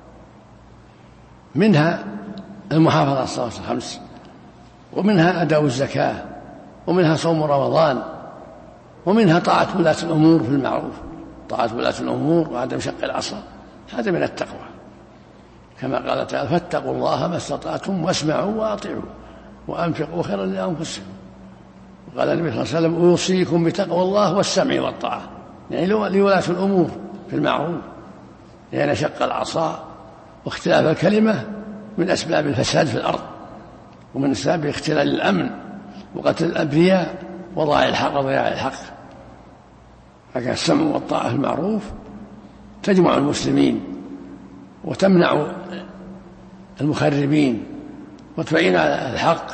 Speaker 2: منها المحافظة على الصلوات الخمس، ومنها أداء الزكاة، ومنها صوم رمضان، ومنها طاعة ولاة الأمور في المعروف، طاعة ولاة الأمور وعدم شق العصا. هذا من التقوى، كما قال تعالى: فاتقوا الله ما استطعتم واسمعوا وأطيعوا وأنفقوا خيرا لأنفسكم. وقال النبي صلى الله عليه وسلم: أوصيكم بتقوى الله والسمع والطاعة، يعني لولاة الأمور في المعروف، لأن شق العصا واختلاف الكلمة من أسباب الفساد في الأرض، ومن أسباب اختلال الأمن وقتل الأبرياء وضاع الحق وضياع الحق. لكن السمع والطاعة في المعروف تجمع المسلمين وتمنع المخربين وتعين على الحق.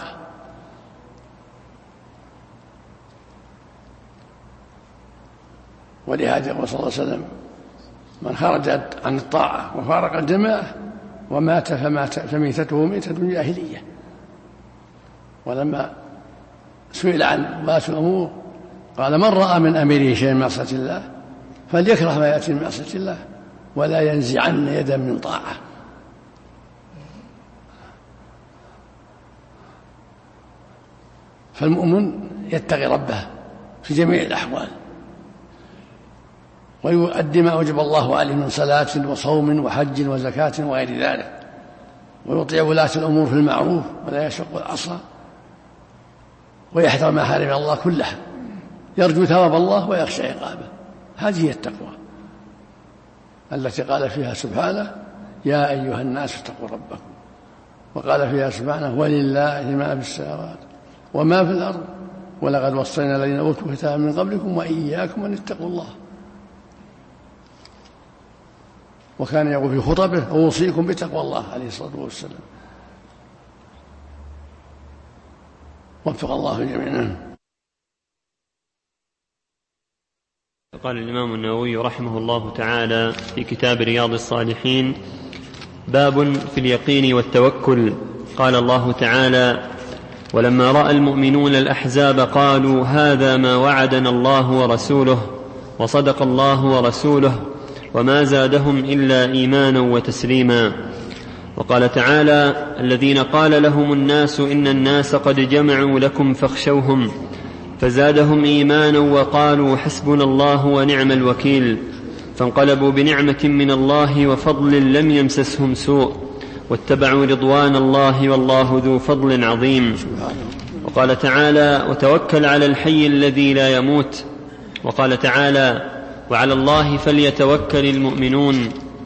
Speaker 2: ولهذا قال صلى الله عليه وسلم: من خرج عن الطاعة وفارق الجماعة ومات فمات فميتته ميتة جاهلية. ولما سئل عن ولاة الأمور قال: من رأى من أميره شيئا من معصية الله فليكره ما يأتي من معصية الله ولا ينزعن يدا من طاعة. فالمؤمن يتقي ربه في جميع الأحوال ويؤدي ما أوجب الله عليه من صلاة وصوم وحج وزكاة وغير ذلك، ويطيع ولاة الأمور في المعروف ولا يشق العصا، ويحذر محارم الله كلها، يرجو ثواب الله ويخشى عقابه. هذه هي التقوى التي قال فيها سبحانه: يا أيها الناس اتقوا ربكم، وقال فيها سبحانه: ولله ما في السماوات وما في الأرض ولقد وصينا الذين أوتوا الكتاب من قبلكم وإياكم أن اتقوا الله. وكان يقول في خطبه: أوصيكم بتقوى الله عليه الصلاة والسلام. وفق الله جميعا.
Speaker 1: قال الإمام النووي رحمه الله تعالى في كتاب رياض الصالحين: باب في اليقين والتوكل. قال الله تعالى: ولما رأى المؤمنون الأحزاب قالوا هذا ما وعدنا الله ورسوله وصدق الله ورسوله وما زادهم إلا إيمانا وتسليما. وقال تعالى: الذين قال لهم الناس إن الناس قد جمعوا لكم فاخشوهم فزادهم إيمانا وقالوا حسبنا الله ونعم الوكيل، فانقلبوا بنعمة من الله وفضل لم يمسسهم سوء واتبعوا رضوان الله والله ذو فضل عظيم. وقال تعالى: وتوكل على الحي الذي لا يموت. وقال تعالى: وعلى الله فليتوكل المؤمنون.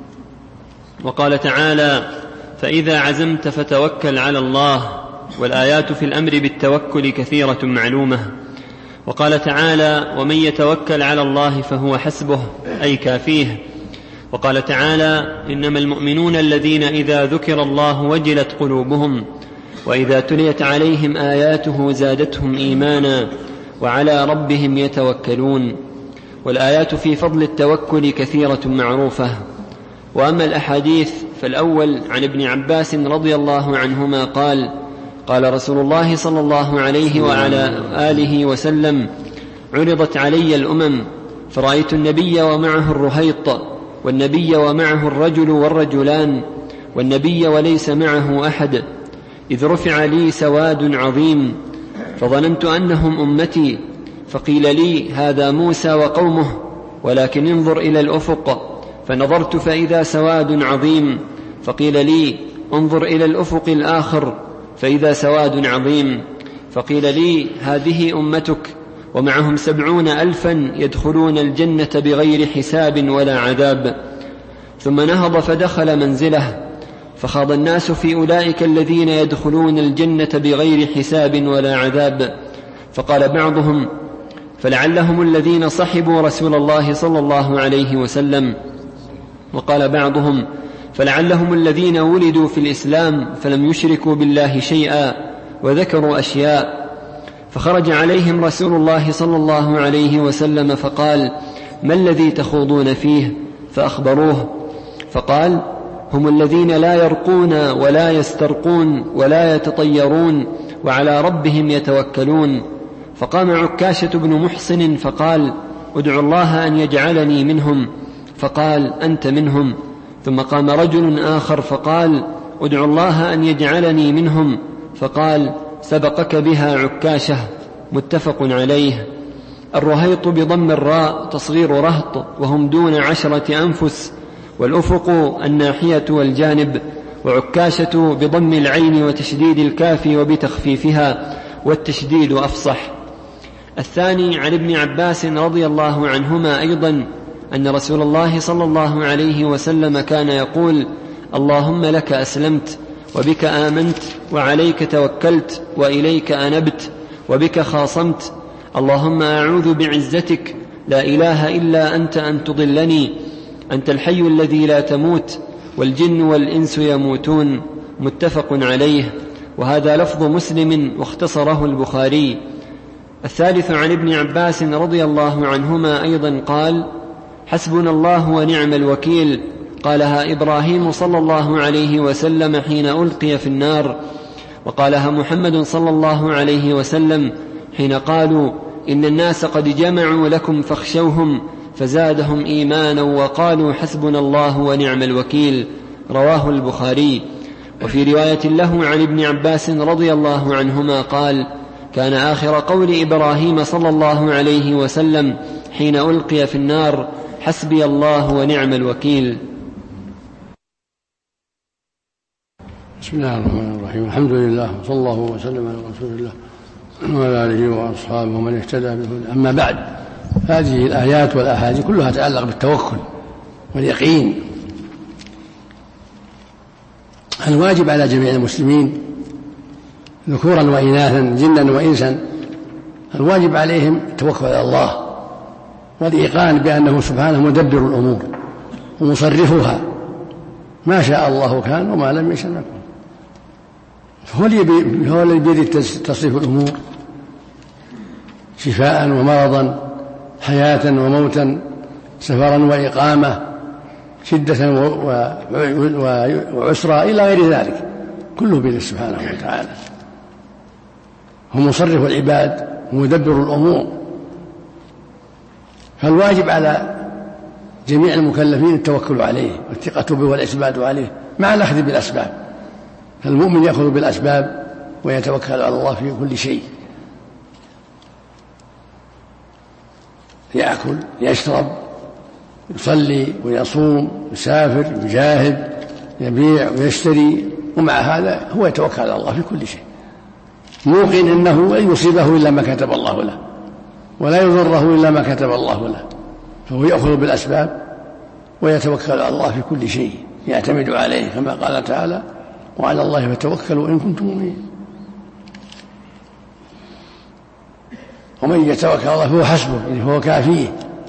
Speaker 1: وقال تعالى: فإذا عزمت فتوكل على الله. والآيات في الأمر بالتوكل كثيرة معلومة. وقال تعالى: ومن يتوكل على الله فهو حسبه، أي كافيه. وقال تعالى: إنما المؤمنون الذين إذا ذكر الله وجلت قلوبهم وإذا تليت عليهم آياته زادتهم إيمانا وعلى ربهم يتوكلون. والآيات في فضل التوكل كثيرة معروفة. وأما الأحاديث فالأول عن ابن عباس رضي الله عنهما قال: قال رسول الله صلى الله عليه وعلى آله وسلم: عرضت علي الأمم فرأيت النبي ومعه الرهيط والنبي ومعه الرجل والرجلان والنبي وليس معه أحد، إذ رفع لي سواد عظيم فظننت أنهم أمتي، فقيل لي هذا موسى وقومه ولكن انظر إلى الأفق، فنظرت فإذا سواد عظيم، فقيل لي انظر إلى الأفق الآخر فإذا سواد عظيم، فقيل لي هذه أمتك ومعهم سبعون ألفا يدخلون الجنة بغير حساب ولا عذاب. ثم نهض فدخل منزله، فخاض الناس في أولئك الذين يدخلون الجنة بغير حساب ولا عذاب، فقال بعضهم: فلعلهم الذين صحبوا رسول الله صلى الله عليه وسلم. وقال بعضهم: فلعلهم الذين ولدوا في الإسلام فلم يشركوا بالله شيئا، وذكروا أشياء. فخرج عليهم رسول الله صلى الله عليه وسلم فقال: ما الذي تخوضون فيه؟ فأخبروه، فقال: هم الذين لا يرقون ولا يسترقون ولا يتطيرون وعلى ربهم يتوكلون. فقام عكاشة بن محصن فقال: ادعوا الله أن يجعلني منهم، فقال: أنت منهم. ثم قام رجل آخر فقال: ادعوا الله أن يجعلني منهم، فقال: سبقك بها عكاشة. متفق عليه. الرهيط بضم الراء تصغير رهط، وهم دون عشرة أنفس، والأفق الناحية والجانب. وعكاشة بضم العين وتشديد الكاف وبتخفيفها، والتشديد أفصح. الثاني عن ابن عباس رضي الله عنهما أيضا أن رسول الله صلى الله عليه وسلم كان يقول: اللهم لك أسلمت وبك آمنت وعليك توكلت وإليك أنبت وبك خاصمت، اللهم أعوذ بعزتك لا إله إلا أنت أن تضلني، أنت الحي الذي لا تموت والجن والإنس يموتون. متفق عليه. وهذا لفظ مسلم واختصره البخاري. الثالث عن ابن عباس رضي الله عنهما أيضا قال: حسبنا الله ونعم الوكيل، قالها إبراهيم صلى الله عليه وسلم حين ألقي في النار، وقالها محمد صلى الله عليه وسلم حين قالوا إن الناس قد جمعوا لكم فاخشوهم فزادهم إيمانا وقالوا حسبنا الله ونعم الوكيل. رواه البخاري. وفي رواية له عن ابن عباس رضي الله عنهما قال: كان آخر قول إبراهيم صلى الله عليه وسلم حين ألقي في النار: حسبي الله ونعم الوكيل.
Speaker 2: بسم الله الرحمن الرحيم. الحمد لله صلى الله وسلم على رسول الله وعلى آله وأصحابه ومن اهتدى بهداه. أما بعد، هذه الآيات والأحاديث كلها تتعلق بالتوكل واليقين. الواجب على جميع المسلمين ذكورا وإناثا جنا وإنسا، الواجب عليهم التوكل على الله والإيقان بأنه سبحانه مدبر الأمور ومصرفها، ما شاء الله كان وما لم يشأ لم يكن. هو الذي بيده تصريف الأمور، شفاء ومرضا، حياة وموتا، سفرا وإقامة، شدة وعسرا إلى غير ذلك، كله بيده سبحانه وتعالى. هو مصرف العباد ومدبر الأمور، فالواجب على جميع المكلفين التوكل عليه والثقة به والإثبات عليه مع الأخذ بالأسباب. فالمؤمن يأخذ بالأسباب ويتوكل على الله في كل شيء، يأكل، يشرب، يصلي ويصوم، يسافر، يجاهد، يبيع ويشتري، ومع هذا هو يتوكل على الله في كل شيء، موقن أنه لن يصيبه إلا ما كتب الله له ولا يضره إلا ما كتب الله له، فهو يأخذ بالأسباب ويتوكل على الله في كل شيء، يعتمد عليه كما قال تعالى: وعلى الله فتوكلوا إن كنتم مؤمنين. ومن يتوكل على الله فهو حسبه، يعني فهو كافيه.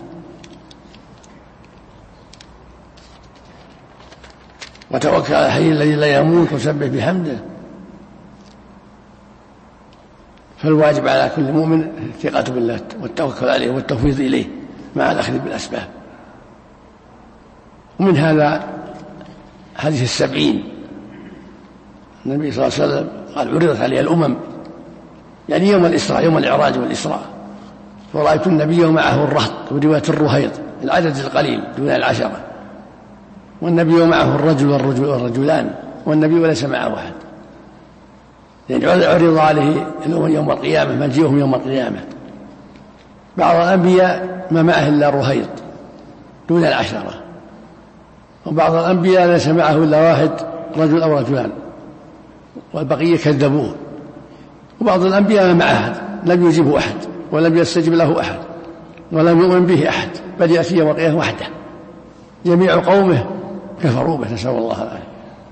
Speaker 2: وتوكل على الحي الذي لا يموت وسبح بحمده. فالواجب على كل مؤمن الثقة بالله والتوكل عليه والتفويض إليه مع الأخذ بالأسباب. ومن هذا حديث السبعين، النبي صلى الله عليه وسلم قال: عرضت علي الأمم، يعني يوم الإسراء، يوم الإعراج والإسراء، فرأيت النبي ومعه الرهط، ورواية الرهيط، العدد القليل دون العشرة، والنبي ومعه الرجل والرجل والرجلان، والنبي وليس معه أحد. يعني عرض عليه الأمم يوم القيامة، مجيئهم يوم القيامة. بعض الأنبياء ما معه إلا الرهيط دون العشرة، وبعض الأنبياء ليس معه إلا واحد، رجل أو رجلان، والبقية كذبوه. وبعض الأنبياء ما معه أحد، لم يجبه أحد ولم يستجب له أحد ولم يؤمن به أحد، بل يأتي يوم القيامة وحده، جميع قومه كفروا به، نسأل الله العافية.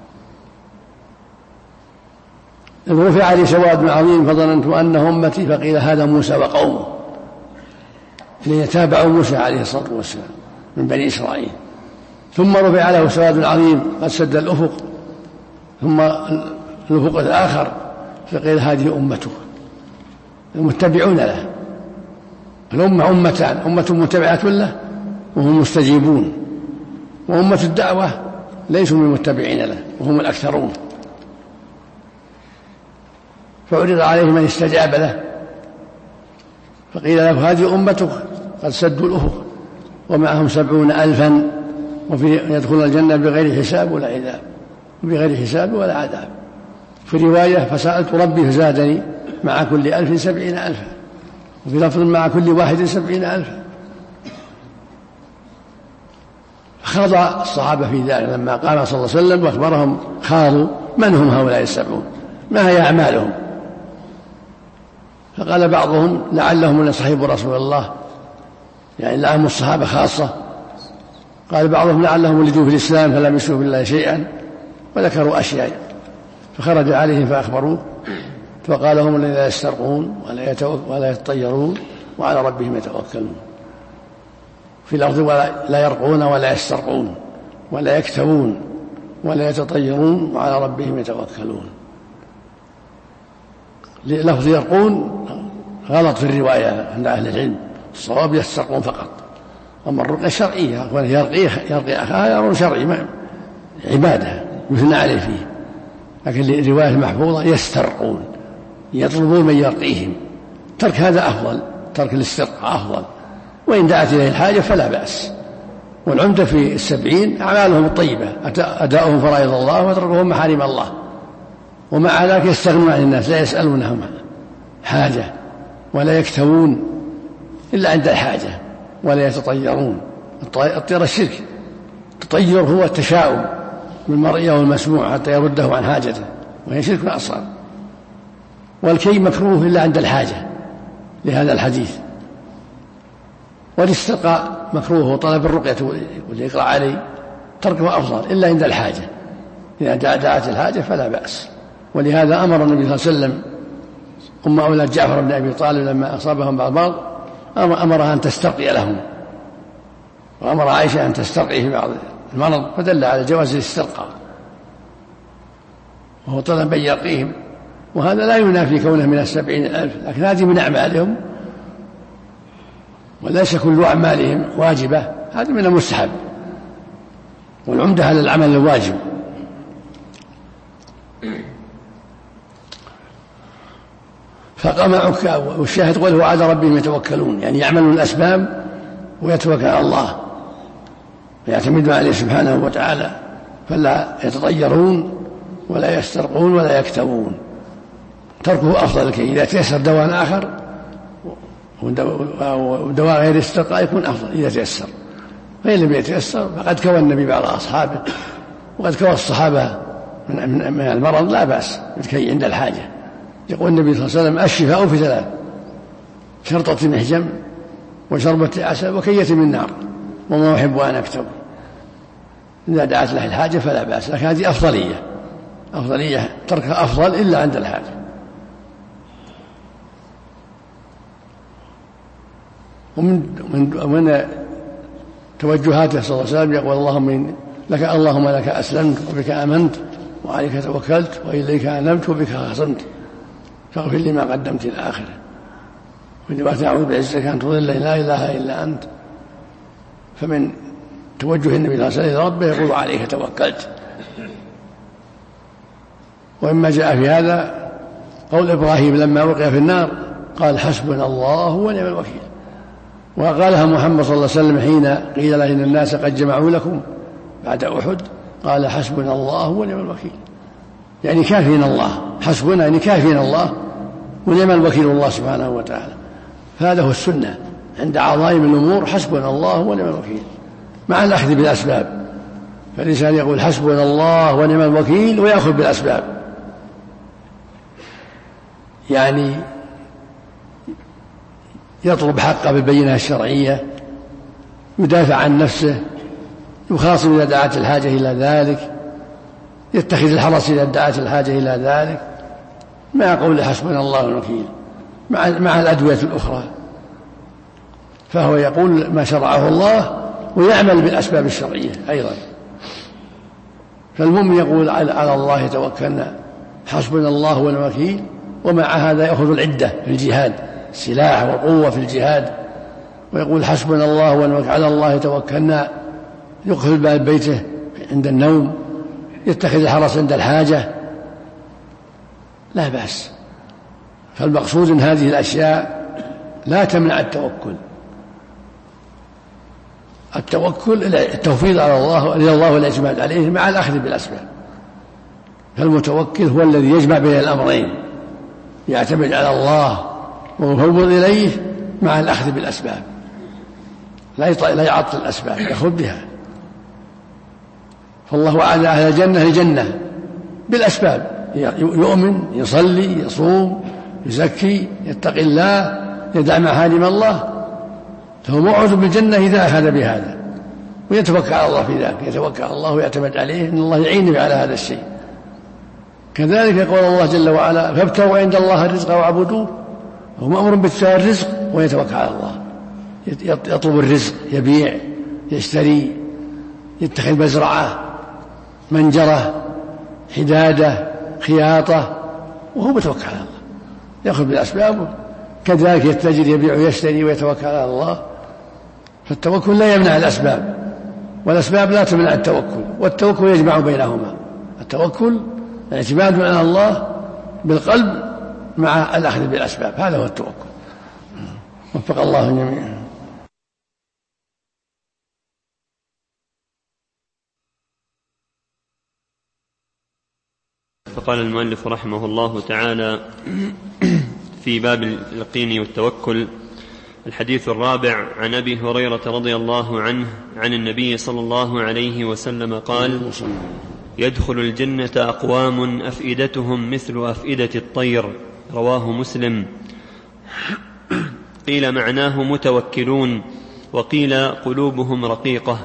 Speaker 2: إذ رفع لي سواد عظيم فظننت أنه أمتي، فقيل هذا موسى وقومه، ليتابعوا موسى عليه الصلاة والسلام من بني إسرائيل. ثم رفع له سواد عظيم قد سد الأفق، ثم الأفق الآخر، فقيل هذه أمتك، المتبعون له. الأمة أمتان: أمة متبعة له وهم مستجيبون، وأمة الدعوة ليسوا من المتبعين له وهم الأكثرون. فعرض عليه من استجاب له، فقيل له هذه أمتك قد سدوا الأفق ومعهم سبعون ألفا، وفي يدخل الجنة بغير حساب ولا عذاب، بغير حساب ولا عذاب. في رواية: فسألت ربي فزادني مع كل ألف سبعين ألفا، وفي لفظ مع كل واحد سبعين ألفا. خاض الصحابة في ذلك لما قال صلى الله عليه وسلم وأخبرهم، خاضوا: من هم هؤلاء السبعون؟ ما هي أعمالهم؟ فقال بعضهم: لعلهم لصحيب رسول الله، يعني لعلهم الصحابة خاصة. قال بعضهم: لعلهم ولدوا في الإسلام فلم يشركوا بالله شيئا، وذكروا أشياء. فخرج عليهم فأخبروه، فقال: هم الذين لا يسترقون ولا يتطيرون وعلى ربهم يتوكلون. في الأرض: ولا يرقون ولا يسترقون ولا يكتوون ولا يتطيرون وعلى ربهم يتوكلون. لفظ يرقون غلط في الرواية عند أهل العلم، الصواب يسترقون فقط. أما الرقية الشرعية يرقي يرقي أخاه أمر شرعي، عبادة يثنى عليه فيه. لكن الرواية المحفوظة يسترقون، يطلبون من يرقيهم. ترك هذا أفضل، ترك الاسترقاء أفضل، وإن دعت إليه الحاجة فلا بأس. والعمدة في السبعين أعمالهم الطيبة، أداؤهم فرائض الله وتركهم محارم الله، ومع ذلك يستغنون عن الناس، لا يسألونهم حاجة، ولا يكتوون إلا عند الحاجة، ولا يتطيرون. الطير الشرك، التطير هو التشاؤم بالمرئي والمسموع حتى يرده عن حاجته، وهي شرك أصغر. والكي مكروه إلا عند الحاجة لهذا الحديث. والاسترقاء مكروه وطلب الرقية والإقراء عليه تركه أفضل إلا عند الحاجة، إذا دعت الحاجة فلا بأس. ولهذا أمر النبي صلى الله عليه وسلم أم أولاد جعفر بن أبي طالب لما أصابهم بعض المرض أمرها أن تسترقي لهم، وأمر عائشة أن تسترقي في بعض المرض، فدل على جواز الاسترقاء وهو طلب أن يرقيهم. وهذا لا ينافي كونه من السبعين الألف، لكن هذه من أعمالهم وليس كل أعمالهم واجبة، هذا من المستحب، والعمدة على العمل الواجب. فقام عكاظ، والشاهد قوله على ربهم يتوكلون، يعني يعملون الأسباب ويتوكل على الله ويعتمدون عليه سبحانه وتعالى، فلا يتطيرون ولا يسترقون ولا يكتوون. تركه أفضل كي إذا تيسر دواء آخر ودواء غير الاسترقاء يكون أفضل إذا تيسر، فإن لم يتيسر فقد كوى النبي بعض أصحابه وقد كوى الصحابة من المرض لا بأس بالكي عند الحاجة. يقول النبي صلى الله عليه وسلم الشفاء في ثلاث: شرطة محجم، وشربة عسل، وكية من نار، وما أحب أن أكتب. إذا دعت له الحاجة فلا بأس، لكن هذه أفضلية أفضلية تركها أفضل إلا عند الحاجة. ومن من من توجهاته صلى الله عليه وسلم يقول اللهم لك اللهم لك أسلمت وبك آمنت وعليك توكلت وإليك أنبت وبك خصمت فاغفر لي ما قدمت إلى آخره. ودعوت أعوذ بعزتك أن تضل لا إله إلا أنت. فمن توجه النبي صلى الله عليه وسلم ربه يقول عليك توكلت. وإما جاء في هذا قول إبراهيم لما وقع في النار قال حسبنا الله ونعم الوكيل. وقالها محمد صلى الله عليه وسلم حين قيل له إن الناس قد جمعوا لكم بعد أحد قال حسبنا الله ونعم الوكيل، يعني كافينا الله، حسبنا يعني كافينا الله ونعم الوكيل الله سبحانه وتعالى. فهذا هو السنة عند عظائم الأمور، حسبنا الله ونعم الوكيل مع الأخذ بالأسباب. فالإنسان يقول حسبنا الله ونعم الوكيل ويأخذ بالأسباب، يعني يطلب حقه بالبينة الشرعية، يدافع عن نفسه، يخاصم إذا دعت الحاجة إلى ذلك، يتخذ الحرس إذا دعت الحاجة إلى ذلك، مع قول حسبنا الله الوكيل مع, مع الأدوية الأخرى. فهو يقول ما شرعه الله ويعمل بالأسباب الشرعية أيضا. فالمؤمن يقول على الله توكلنا حسبنا الله والوكيل، ومع هذا يأخذ العدة في الجهاد، سلاح وقوة في الجهاد، ويقول حسبنا الله والوكيل على الله توكلنا، يقفل باب بيته عند النوم، يتخذ الحرس عند الحاجة، لا بأس. فالمقصود ان هذه الأشياء لا تمنع التوكل. التوكل التوفيق على الله إلى الله والاعتماد عليه مع الأخذ بالأسباب. فالمتوكل هو الذي يجمع بين الأمرين، يعتمد على الله ويفوض إليه مع الأخذ بالأسباب، لا يعطل الأسباب، يأخذ بها. فالله وعد أهل الجنة الجنة بالأسباب، يؤمن، يصلي، يصوم، يزكي، يتقي الله، يدع محارم الله، فهو موعود بالجنة إذا أخذ بهذا ويتوكل على الله في ذلك، يتوكل على الله ويعتمد عليه إن الله يعينه على هذا الشيء. كذلك يقول الله جل وعلا فابتغوا عند الله الرزق واعبدوه، هو مأمور بابتغاء الرزق ويتوكل على الله، يطلب الرزق، يبيع، يشتري، يتخذ مزرعة، منجرة، حدادة، خياطة، وهو متوكل على الله، يأخذ بالأسباب. كذلك يتجر، يبيع ويشتري ويتوكل على الله. فالتوكل لا يمنع الأسباب، والأسباب لا تمنع التوكل، والتوكل يجمع بينهما. التوكل الاعتماد على الله بالقلب مع الأخذ بالأسباب، هذا هو التوكل. وفق الله جميعا.
Speaker 1: فقال المؤلف رحمه الله تعالى في باب اليقين والتوكل. الحديث الرابع عن أبي هريرة رضي الله عنه عن النبي صلى الله عليه وسلم قال: يدخل الجنة أقوام أفئدتهم مثل أفئدة الطير، رواه مسلم. قيل معناه متوكلون، وقيل قلوبهم رقيقة.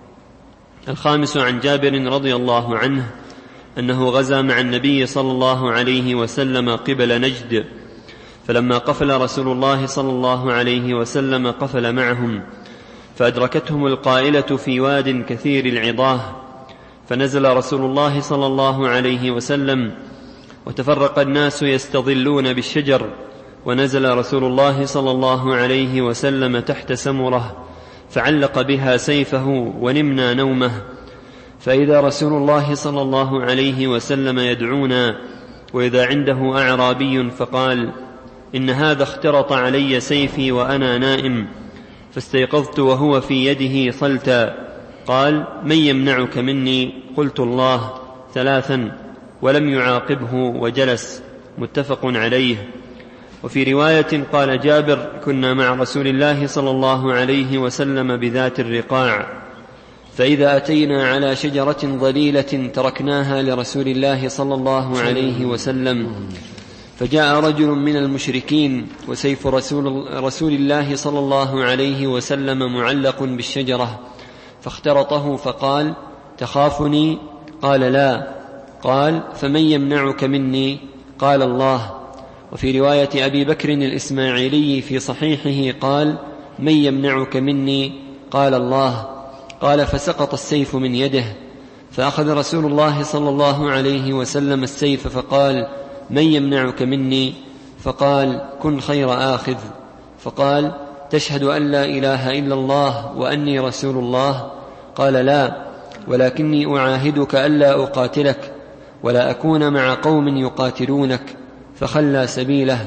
Speaker 1: الخامس عن جابر رضي الله عنه أنه غزا مع النبي صلى الله عليه وسلم قبل نجد، فلما قفل رسول الله صلى الله عليه وسلم قفل معهم، فأدركتهم القائلة في واد كثير العضاه، فنزل رسول الله صلى الله عليه وسلم، وتفرق الناس يستظلون بالشجر، ونزل رسول الله صلى الله عليه وسلم تحت سمره، فعلق بها سيفه ونمنا نومه، فإذا رسول الله صلى الله عليه وسلم يدعونا، وإذا عنده أعرابي فقال: إن هذا اخترط علي سيفي وأنا نائم، فاستيقظت وهو في يده صلتا، قال: من يمنعك مني؟ قلت: الله، ثلاثا، ولم يعاقبه وجلس. متفق عليه. وفي رواية قال جابر: كنا مع رسول الله صلى الله عليه وسلم بذات الرقاع، فإذا أتينا على شجرة ظليلة تركناها لرسول الله صلى الله عليه وسلم، فجاء رجل من المشركين وسيف رسول, رسول الله صلى الله عليه وسلم معلق بالشجرة، فاخترطه فقال: تخافني؟ قال: لا. قال: فمن يمنعك مني؟ قال: الله. وفي رواية أبي بكر الإسماعيلي في صحيحه قال: من يمنعك مني؟ قال: الله. قال: فسقط السيف من يده، فأخذ رسول الله صلى الله عليه وسلم السيف فقال: من يمنعك مني؟ فقال: كن خير آخذ. فقال: تشهد أن لا إله إلا الله وأني رسول الله؟ قال: لا، ولكني أعاهدك ألا أقاتلك ولا أكون مع قوم يقاتلونك. فخلى سبيله،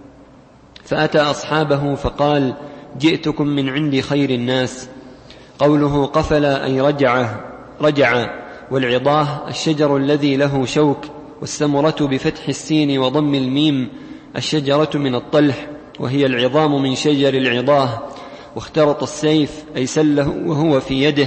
Speaker 1: فأتى أصحابه فقال: جئتكم من عند خير الناس. قوله قفل أي رجع رجع والعضاه الشجر الذي له شوك، والثمرة بفتح السين وضم الميم الشجرة من الطلح، وهي العظام من شجر العضاه. واخترط السيف أي سله وهو في يده،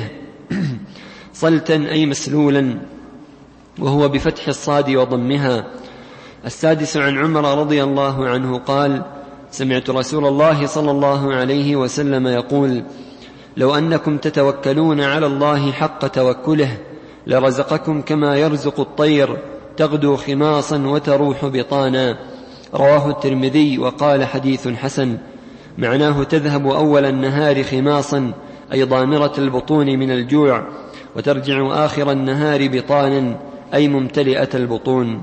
Speaker 1: صلتا أي مسلولا، وهو بفتح الصاد وضمها. السادس عن عمر رضي الله عنه قال: سمعت رسول الله صلى الله عليه وسلم يقول: لو أنكم تتوكلون على الله حق توكله لرزقكم كما يرزق الطير، تغدو خماصا وتروح بطانا. رواه الترمذي وقال: حديث حسن. معناه تذهب أول النهار خماصا أي ضامرة البطون من الجوع، وترجع آخر النهار بطانا أي ممتلئة البطون.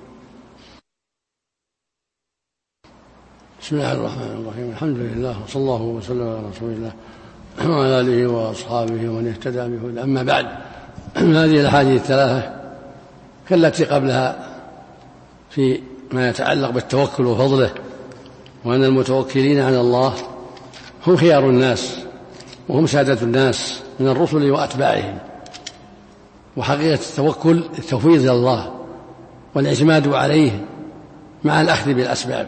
Speaker 2: بسم الله الرحمن الرحيم. الحمد لله، وصلى الله وسلم على رسول الله وعلى آله وأصحابه ومن اهتدى بهداه. أما بعد، هذه الأحاديث الثلاثة كالتي قبلها في ما يتعلق بالتوكل وفضله، وأن المتوكلين على الله هم خيار الناس وهم سادة الناس من الرسل وأتباعهم. وحقيقة التوكل التفويض إلى الله والاعتماد عليه مع الأخذ بالأسباب.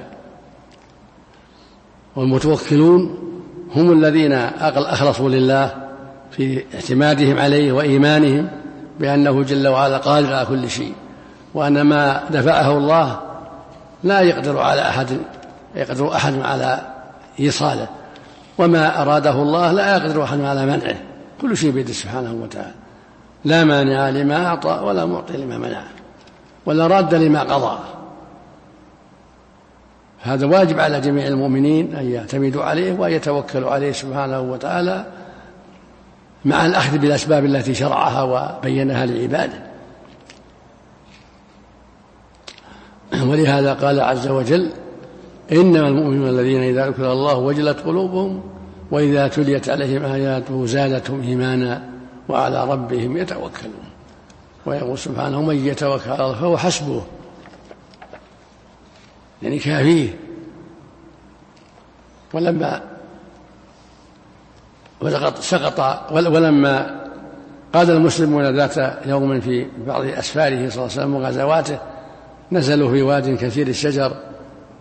Speaker 2: والمتوكلون هم الذين أخلصوا لله في اعتمادهم عليه وإيمانهم بأنه جل وعلا قادر على كل شيء، وأن ما دفعه الله لا يقدر على أحد يقدر أحد على إيصاله، وما أراده الله لا يقدر أحد على منعه، كل شيء بيده سبحانه وتعالى، لا مانع لما أعطى ولا معطي لما منع ولا راد لما قضى. هذا واجب على جميع المؤمنين أن يعتمدوا عليه وأن يتوكلوا عليه سبحانه وتعالى مع الأخذ بالأسباب التي شرعها وبينها لعباده. ولهذا قال عز وجل: إنما المؤمنون الذين إذا ذكر الله وجلت قلوبهم وإذا تليت عليهم آياته زادتهم إيمانا وعلى ربهم يتوكلون. ويقول سبحانه: من يتوكل على الله فهو حسبه، يعني كافيه. ولما سقط ولما قاد المسلمون ذات يوم في بعض أسفاره صلى الله عليه وسلم وغزواته، نزلوا في واد كثير الشجر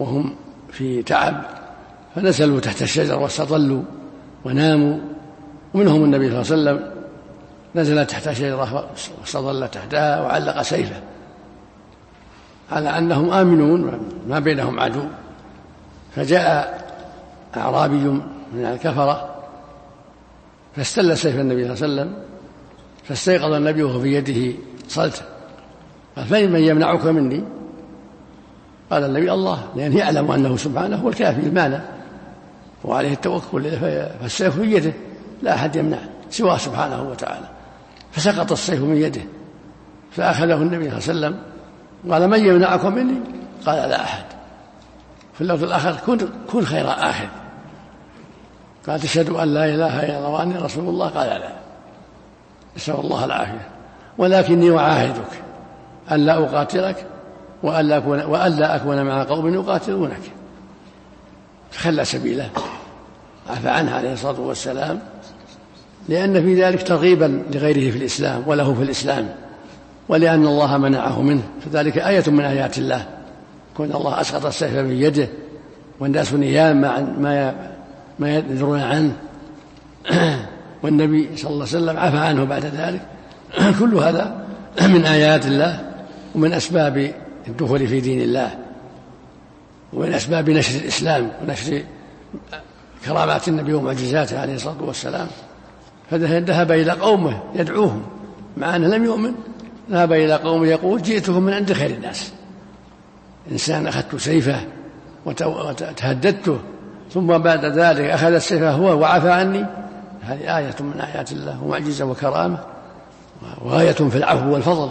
Speaker 2: وهم في تعب فنزلوا تحت الشجر واستظلوا وناموا، ومنهم النبي صلى الله عليه وسلم نزل تحت شجرة واستظل تحتها وعلق سيفه على أنهم آمنون ما بينهم عدو. فجاء أعرابي من الكفرة فاستل سيف النبي صلى الله عليه وسلم، فاستيقظ النبي وهو في يده صلته، قال فمن يمنعك مني؟ قال النبي الله، لأنه يعلم أنه سبحانه هو الكافي المانع وعليه التوكل، فالسيف في يده لا أحد يمنعه سواه سبحانه وتعالى. فسقط السيف من يده فأخذه النبي صلى الله عليه وسلم قال من يمنعكم مني؟ قال لا أحد. في اللفظ الآخر كن, كن خير آخذ. قال تشهد أن لا إله إلا الله وأني رسول الله؟ قال لا، نسأل الله العافية، ولكني أعاهدك أن لا أقاتلك وألا أكون, وألا أكون مع قوم يقاتلونك. فخلى سبيله عفى عنه عليه الصلاة والسلام، لأن في ذلك ترغيبا لغيره في الإسلام وله في الإسلام، ولأن الله منعه منه، فذلك آية من آيات الله، كون الله أسقط السيف من يده والناس نيام ما ما يدرون عنه والنبي صلى الله عليه وسلم عفى عنه بعد ذلك. كل هذا من آيات الله ومن أسباب الدخول في دين الله ومن أسباب نشر الإسلام ونشر كرامات النبي ومعجزاته عليه الصلاة والسلام. فذهب إلى قومه يدعوهم مع أنه لم يؤمن، ذهب إلى قومه يقول جئتكم من عند خير الناس، إنسان أخذت سيفه وتهددته ثم بعد ذلك أخذ السيف هو وعفى عني، هذه آية من آيات الله ومعجزة وكرامة وغاية في العفو والفضل.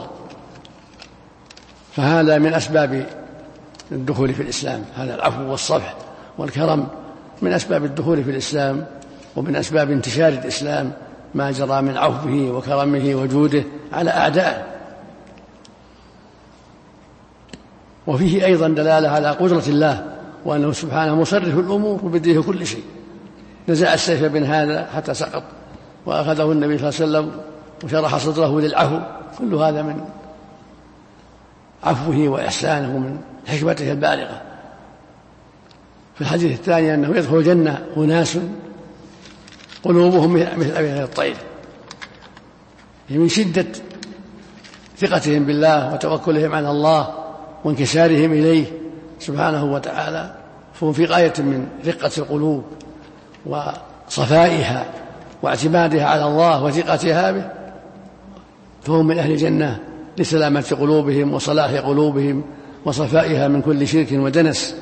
Speaker 2: فهذا من أسباب الدخول في الإسلام، هذا العفو والصفح والكرم من أسباب الدخول في الإسلام ومن أسباب انتشار الإسلام ما جرى من عفوه وكرمه وجوده على أعدائه. وفيه أيضا دلالة على قدرة الله وأنه سبحانه مصرف الأمور وبيده كل شيء. نزع السيف بن هذا حتى سقط وأخذه النبي صلى الله عليه وسلم وشرح صدره للعفو، كل هذا من عفوه وإحسانه من حكمته البالغة. في الحديث الثاني أنه يدخل الجنة أناس قلوبهم مثل أبيض الطير، من شدة ثقتهم بالله وتوكلهم على الله وانكسارهم إليه سبحانه وتعالى، فهم في غاية من رقة القلوب وصفائها واعتمادها على الله وثقتها به، فهم من أهل الجنة لسلامة قلوبهم وصلاح قلوبهم وصفائها من كل شرك ودنس.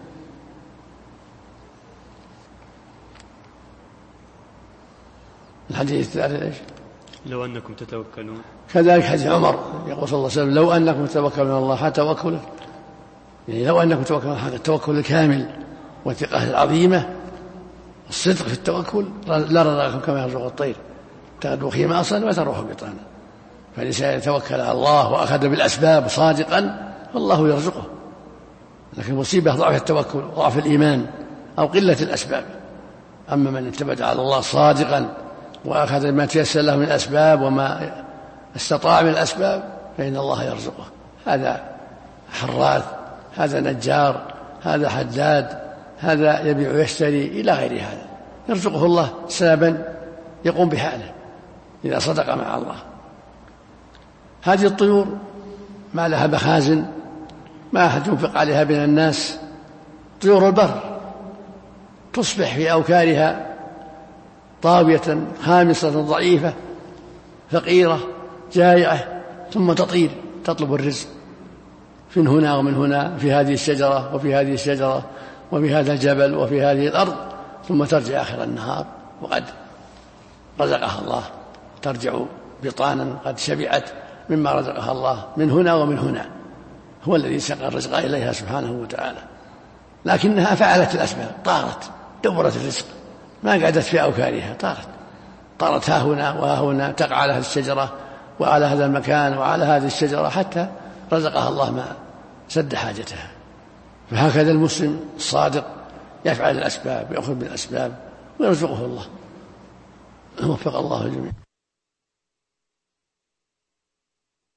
Speaker 2: الحديث الثالث ايش؟
Speaker 1: لو أنكم تتوكلون.
Speaker 2: كذلك حديث عمر يقول صلى الله عليه وسلم لو أنكم تتوكلون على الله حتى توكله، يعني لو أنكم تتوكلون حق التوكل الكامل والثقة العظيمة الصدق في التوكل لرزقكم كما يرزق الطير تغدو خماصا وتروح بطانا. فالإنسان يتوكل على الله وأخذ بالأسباب صادقا فالله يرزقه، لكن المصيبة ضعف التوكل وضعف الإيمان أو قلة الأسباب. أما من اعتمد على الله صادقا وأخذ ما تيسر له من الأسباب وما استطاع من الأسباب فإن الله يرزقه. هذا حراث، هذا نجار، هذا حداد، هذا يبيع ويشتري إلى غير هذا، يرزقه الله سببا يقوم بحاله إذا صدق مع الله. هذه الطيور ما لها مخازن، ما أحد ينفق عليها بين الناس، طيور البر تصبح في أوكارها طاوية خامصة ضعيفة فقيرة جائعة ثم تطير تطلب الرزق من هنا ومن هنا، في هذه الشجرة وفي هذه الشجرة وفي هذا الجبل وفي هذه الأرض، ثم ترجع آخر النهار وقد رزقها الله، ترجع بطانا قد شبعت مما رزقها الله من هنا ومن هنا. هو الذي ساق الرزق إليها سبحانه وتعالى، لكنها فعلت الأسباب، طارت دورت الرزق، ما قعدت في أوكارها، طارت طارت ها هنا وها هنا، تقع على هذه الشجرة وعلى هذا المكان وعلى هذه الشجرة حتى رزقها الله ما سد حاجتها. فهكذا المسلم الصادق يفعل الأسباب ويأخذ بالأسباب ويرزقه الله. وفق الله الجميع.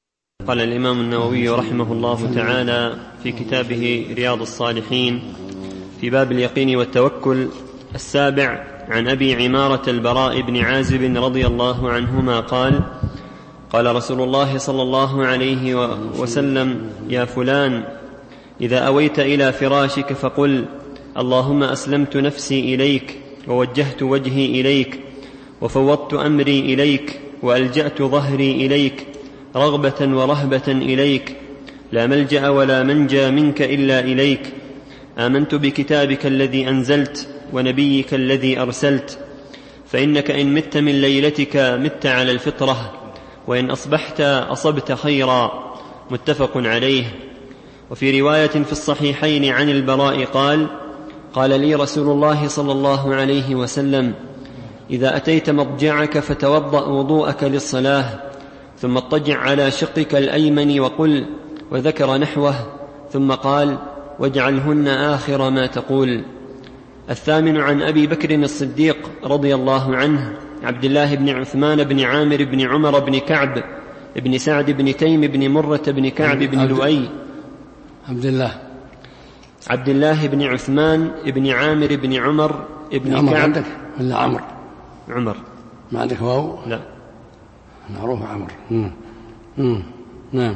Speaker 1: قال الإمام النووي رحمه الله تعالى في كتابه رياض الصالحين في باب اليقين والتوكل السابع عن أبي عمارة البراء بن عازب رضي الله عنهما قال قال رسول الله صلى الله عليه وسلم يا فلان إذا أويت إلى فراشك فقل اللهم أسلمت نفسي إليك ووجهت وجهي إليك وفوضت أمري إليك وألجأت ظهري إليك رغبة ورهبة إليك لا ملجأ ولا منجى منك إلا إليك آمنت بكتابك الذي أنزلت ونبيك الذي أرسلت فإنك إن مت من ليلتك مت على الفطرة وإن أصبحت أصبت خيرا متفق عليه. وفي رواية في الصحيحين عن البراء قال قال لي رسول الله صلى الله عليه وسلم إذا أتيت مضجعك فتوضأ وضوءك للصلاة ثم اضطجع على شقك الأيمن وقل وذكر نحوه ثم قال واجعلهن آخر ما تقول. الثامن عن أبي بكر الصديق رضي الله عنه عبد الله بن عثمان بن عامر بن عمر بن كعب بن سعد بن تيم بن مرة بن كعب بن لؤي
Speaker 2: عبد الله
Speaker 1: عبد الله بن عثمان بن عامر بن عمر بن
Speaker 2: عمر
Speaker 1: كعب
Speaker 2: عندك ولا عمر
Speaker 1: عمر
Speaker 2: ما عندك واو
Speaker 1: لا
Speaker 2: معروف عمر مم. مم. نعم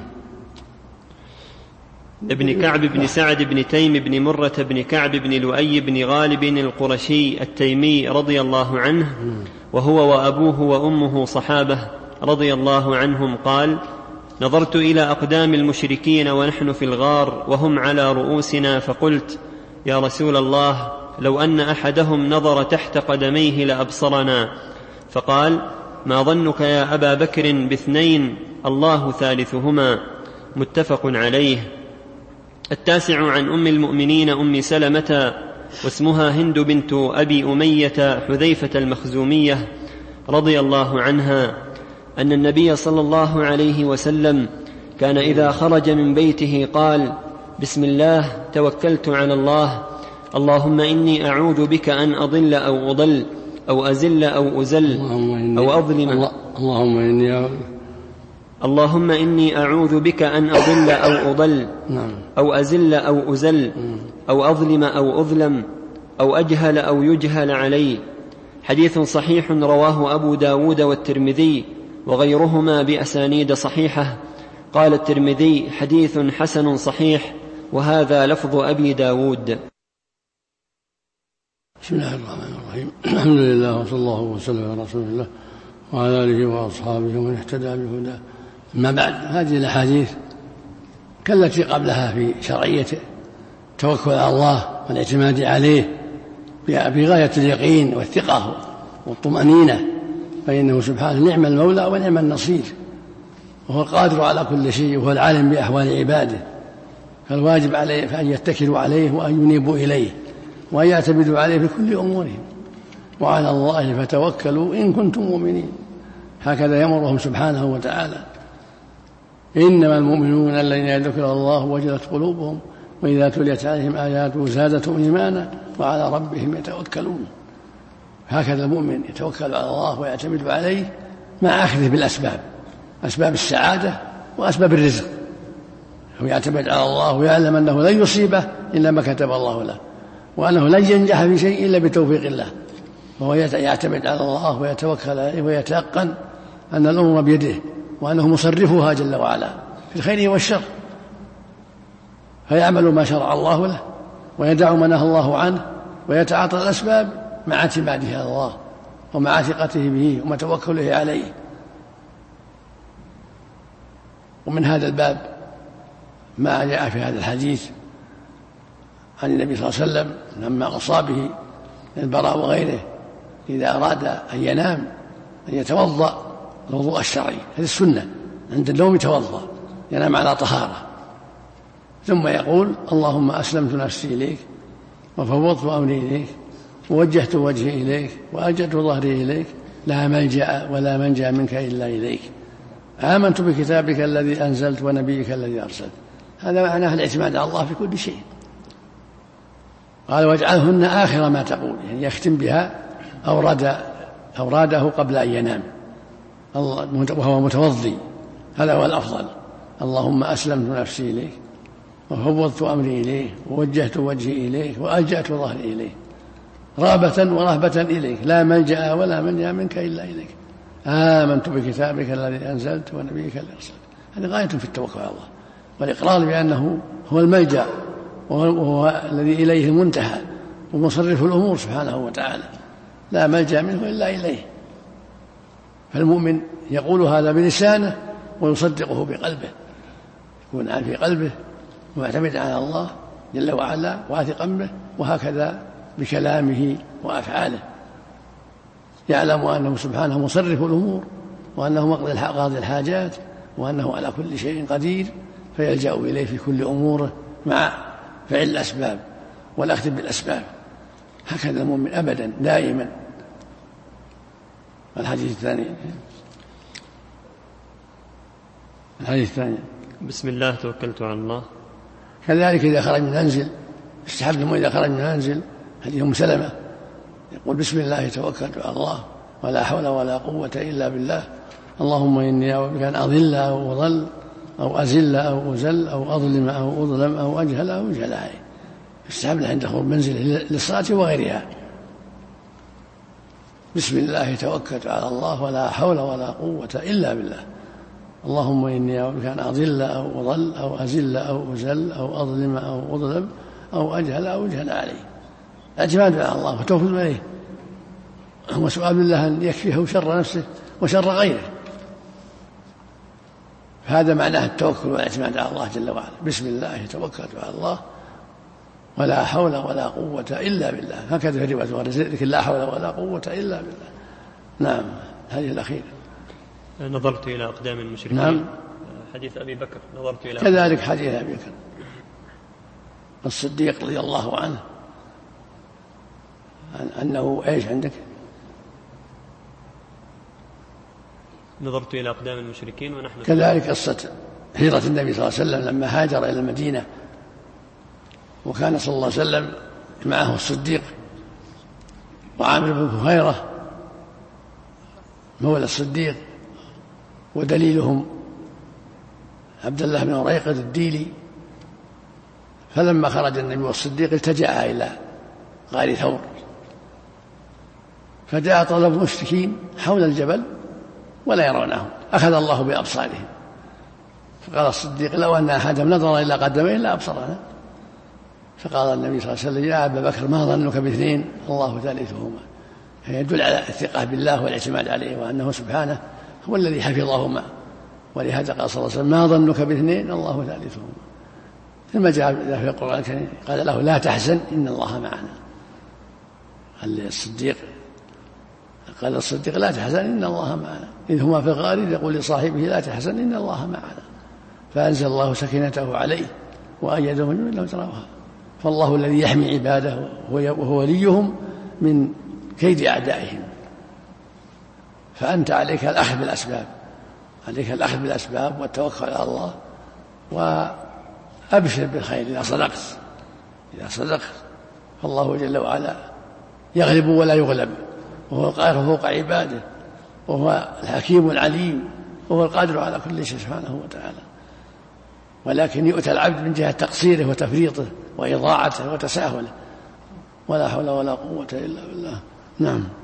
Speaker 1: ابن كعب بن سعد بن تيم بن مرة بن كعب بن لؤي بن غالب القرشي التيمي رضي الله عنه وهو وأبوه وأمه صحابة رضي الله عنهم قال نظرت إلى أقدام المشركين ونحن في الغار وهم على رؤوسنا فقلت يا رسول الله لو أن أحدهم نظر تحت قدميه لأبصرنا فقال ما ظنك يا أبا بكر باثنين الله ثالثهما متفق عليه. التاسع عن أم المؤمنين أم سلمة واسمها هند بنت أبي أمية حذيفة المخزومية رضي الله عنها أن النبي صلى الله عليه وسلم كان إذا خرج من بيته قال بسم الله توكلت على الله اللهم إني أعوذ بك أن أضل أو أضل أو أزل أو أزل أو أظلم
Speaker 2: اللهم إني
Speaker 1: اللهم إني أعوذ بك أن أضل أو أضل أو أزل أو أزل أو أظلم أو أظلم أو أجهل أو يجهل علي. حديث صحيح رواه أبو داود والترمذي وغيرهما بأسانيد صحيحة. قال الترمذي حديث حسن صحيح وهذا لفظ أبي داود.
Speaker 2: بسم الله الرحمن الرحيم الحمد لله وصلى الله وسلم على رسول الله وعلى آله وأصحابه ومن اهتدى بهداه. أما بعد هذه الأحاديث كالتي قبلها في شرعية التوكل على الله والاعتماد عليه بغاية اليقين والثقة والطمأنينة فإنه سبحانه نعم المولى ونعم النصير وهو القادر على كل شيء وهو العالم بأحوال عباده فالواجب عليه فأن يتكلوا عليه وأن ينيبوا إليه وأن يعتمدوا عليه في كل أمورهم وعلى الله فتوكلوا إن كنتم مؤمنين. هكذا يأمرهم سبحانه وتعالى إنما المؤمنون الذين يذكر الله وجلت قلوبهم وإذا تليت عليهم آياته زادتهم إيمانا وعلى ربهم يتوكلون. هكذا المؤمن يتوكل على الله ويعتمد عليه مع أخذه بالأسباب أسباب السعادة وأسباب الرزق ويعتمد على الله ويعلم أنه لن يصيبه إلا ما كتب الله له وأنه لن ينجح في شيء إلا بتوفيق الله وهو يعتمد على الله ويتوكل عليه ويتيقن أن الأمور بيده وأنه مصرفها جل وعلا في الخير والشر فيعمل ما شرع الله له ويدع ما نهى الله عنه ويتعاطى الأسباب مع اعتماده على الله ومع ثقته به وتوكله عليه. ومن هذا الباب ما جاء في هذا الحديث عن النبي صلى الله عليه وسلم لما أصابه البراء وغيره إذا أراد أن ينام أن يتوضأ الوضوء الشرعي هذه السنة عند النوم يتوضأ ينام على طهارة ثم يقول اللهم أسلمت نفسي إليك وفوضت أمري إليك ووجهت وجهي إليك وألجأت ظهري إليك لا ملجأ ولا منجأ منك إلا إليك آمنت بكتابك الذي أنزلت ونبيك الذي أرسلت. هذا معناه الاعتماد على الله في كل شيء. قال واجعلهن آخر ما تقول يعني يختم بها أورد أوراده قبل أن ينام وهو متوضي هذا هو الأفضل اللهم أسلمت نفسي إليك وفوضت أمري إليك ووجهت وجهي إليك وألجأت ظهري إليك رغبة ورهبة إليك لا ملجأ ولا منجا منك إلا إليك آمنت بكتابك الذي أنزلت ونبيك الذي أرسلت. هذه غاية في التوكل على الله والإقرار بأنه هو الملجأ وهو الذي إليه المنتهى ومصرف الأمور سبحانه وتعالى لا ملجأ منه إلا إليه. فالمؤمن يقول هذا بلسانه ويصدقه بقلبه يكون في قلبه ويعتمد على الله جل وعلا واثقا به وهكذا بكلامه وأفعاله يعلم أنه سبحانه مصرف الأمور وأنه قاضي الحاجات وأنه على كل شيء قدير فيلجأ إليه في كل أموره مع فعل الأسباب والأخذ بالأسباب. هكذا المؤمن أبدا دائما. الحديث الثاني الحديث الثاني
Speaker 1: بسم الله توكلت على الله.
Speaker 2: كذلك إذا خرج من المنزل استحب له إذا خرج من المنزل حديث أم سلمة يقول بسم الله توكلت على الله ولا حول ولا قوة إلا بالله اللهم إني أعوذ بك أن أضل أو أضل أو أزل أو أزل أو أظلم أو أظلم أو أجهل أو أجهل عليه. استحب له عند خروج منزل للصلاة وغيرها بسم الله توكلت على الله ولا حول ولا قوة إلا بالله اللهم إني أعوذ بك أن أضل أو أضل أو أزل أو أزل أو أظلم أو أظلم أو أجهل أو أجهل عليه. اعتماد على الله وتوكل عليه وسؤال الله أن يكفيه شر نفسه وشر غيره. هذا معناه التوكل والاعتماد على الله جل وعلا بسم الله توكلت على الله ولا حول ولا قوة إلا بالله. هكذا في رواية لكن لا حول ولا قوة إلا بالله. نعم. هذه الأخيرة
Speaker 1: نظرت إلى أقدام المشركين.
Speaker 2: نعم.
Speaker 1: حديث أبي بكر نظرت إلى
Speaker 2: كذلك حديث أبي بكر الصديق رضي الله عنه أنه إيش عندك
Speaker 1: نظرت إلى أقدام المشركين ونحن
Speaker 2: كذلك قصة هجرة النبي صلى الله عليه وسلم لما هاجر إلى المدينة وكان صلى الله عليه وسلم معه الصديق وعامر بن فهيرة مولى الصديق ودليلهم عبد الله بن ريقد الديلي. فلما خرج النبي والصديق التجأ إلى غار ثور فجاء طلب المشركين حول الجبل ولا يرونه أخذ الله بأبصارهم فقال الصديق لو أن أحدهم نظر إلى قدميه لا أبصرنا. فقال النبي صلى الله عليه وسلم يا أبا بكر ما ظنك باثنين الله ثالثهما. يدل على الثقة بالله والاعتماد عليه وأنه سبحانه هو الذي حفظهما ولهذا قال صلى الله عليه وسلم ما ظنك باثنين الله ثالثهما. ثم جاء في القرآن الكريم قال له لا تحزن إن الله معنا. قال الصديق قال الصديق لا تحزن إن الله معنا إذ هما في الغار يقول لصاحبه لا تحزن إن الله معنا فأنزل الله سكينته عليه وأيده من لم تروها. فالله الذي يحمي عباده وهو وليهم من كيد أعدائهم. فأنت عليك الأخذ بالأسباب عليك الأخذ بالأسباب والتوكل على الله وأبشر بالخير إذا صدقت إذا صدقت فالله جل وعلا يغلب ولا يغلب وهو القاهر فوق عباده وهو الحكيم العليم وهو القادر على كل شيء سبحانه وتعالى. ولكن يؤتى العبد من جهة تقصيره وتفريطه وإضاعته وتساهله ولا حول ولا قوة إلا بالله. نعم.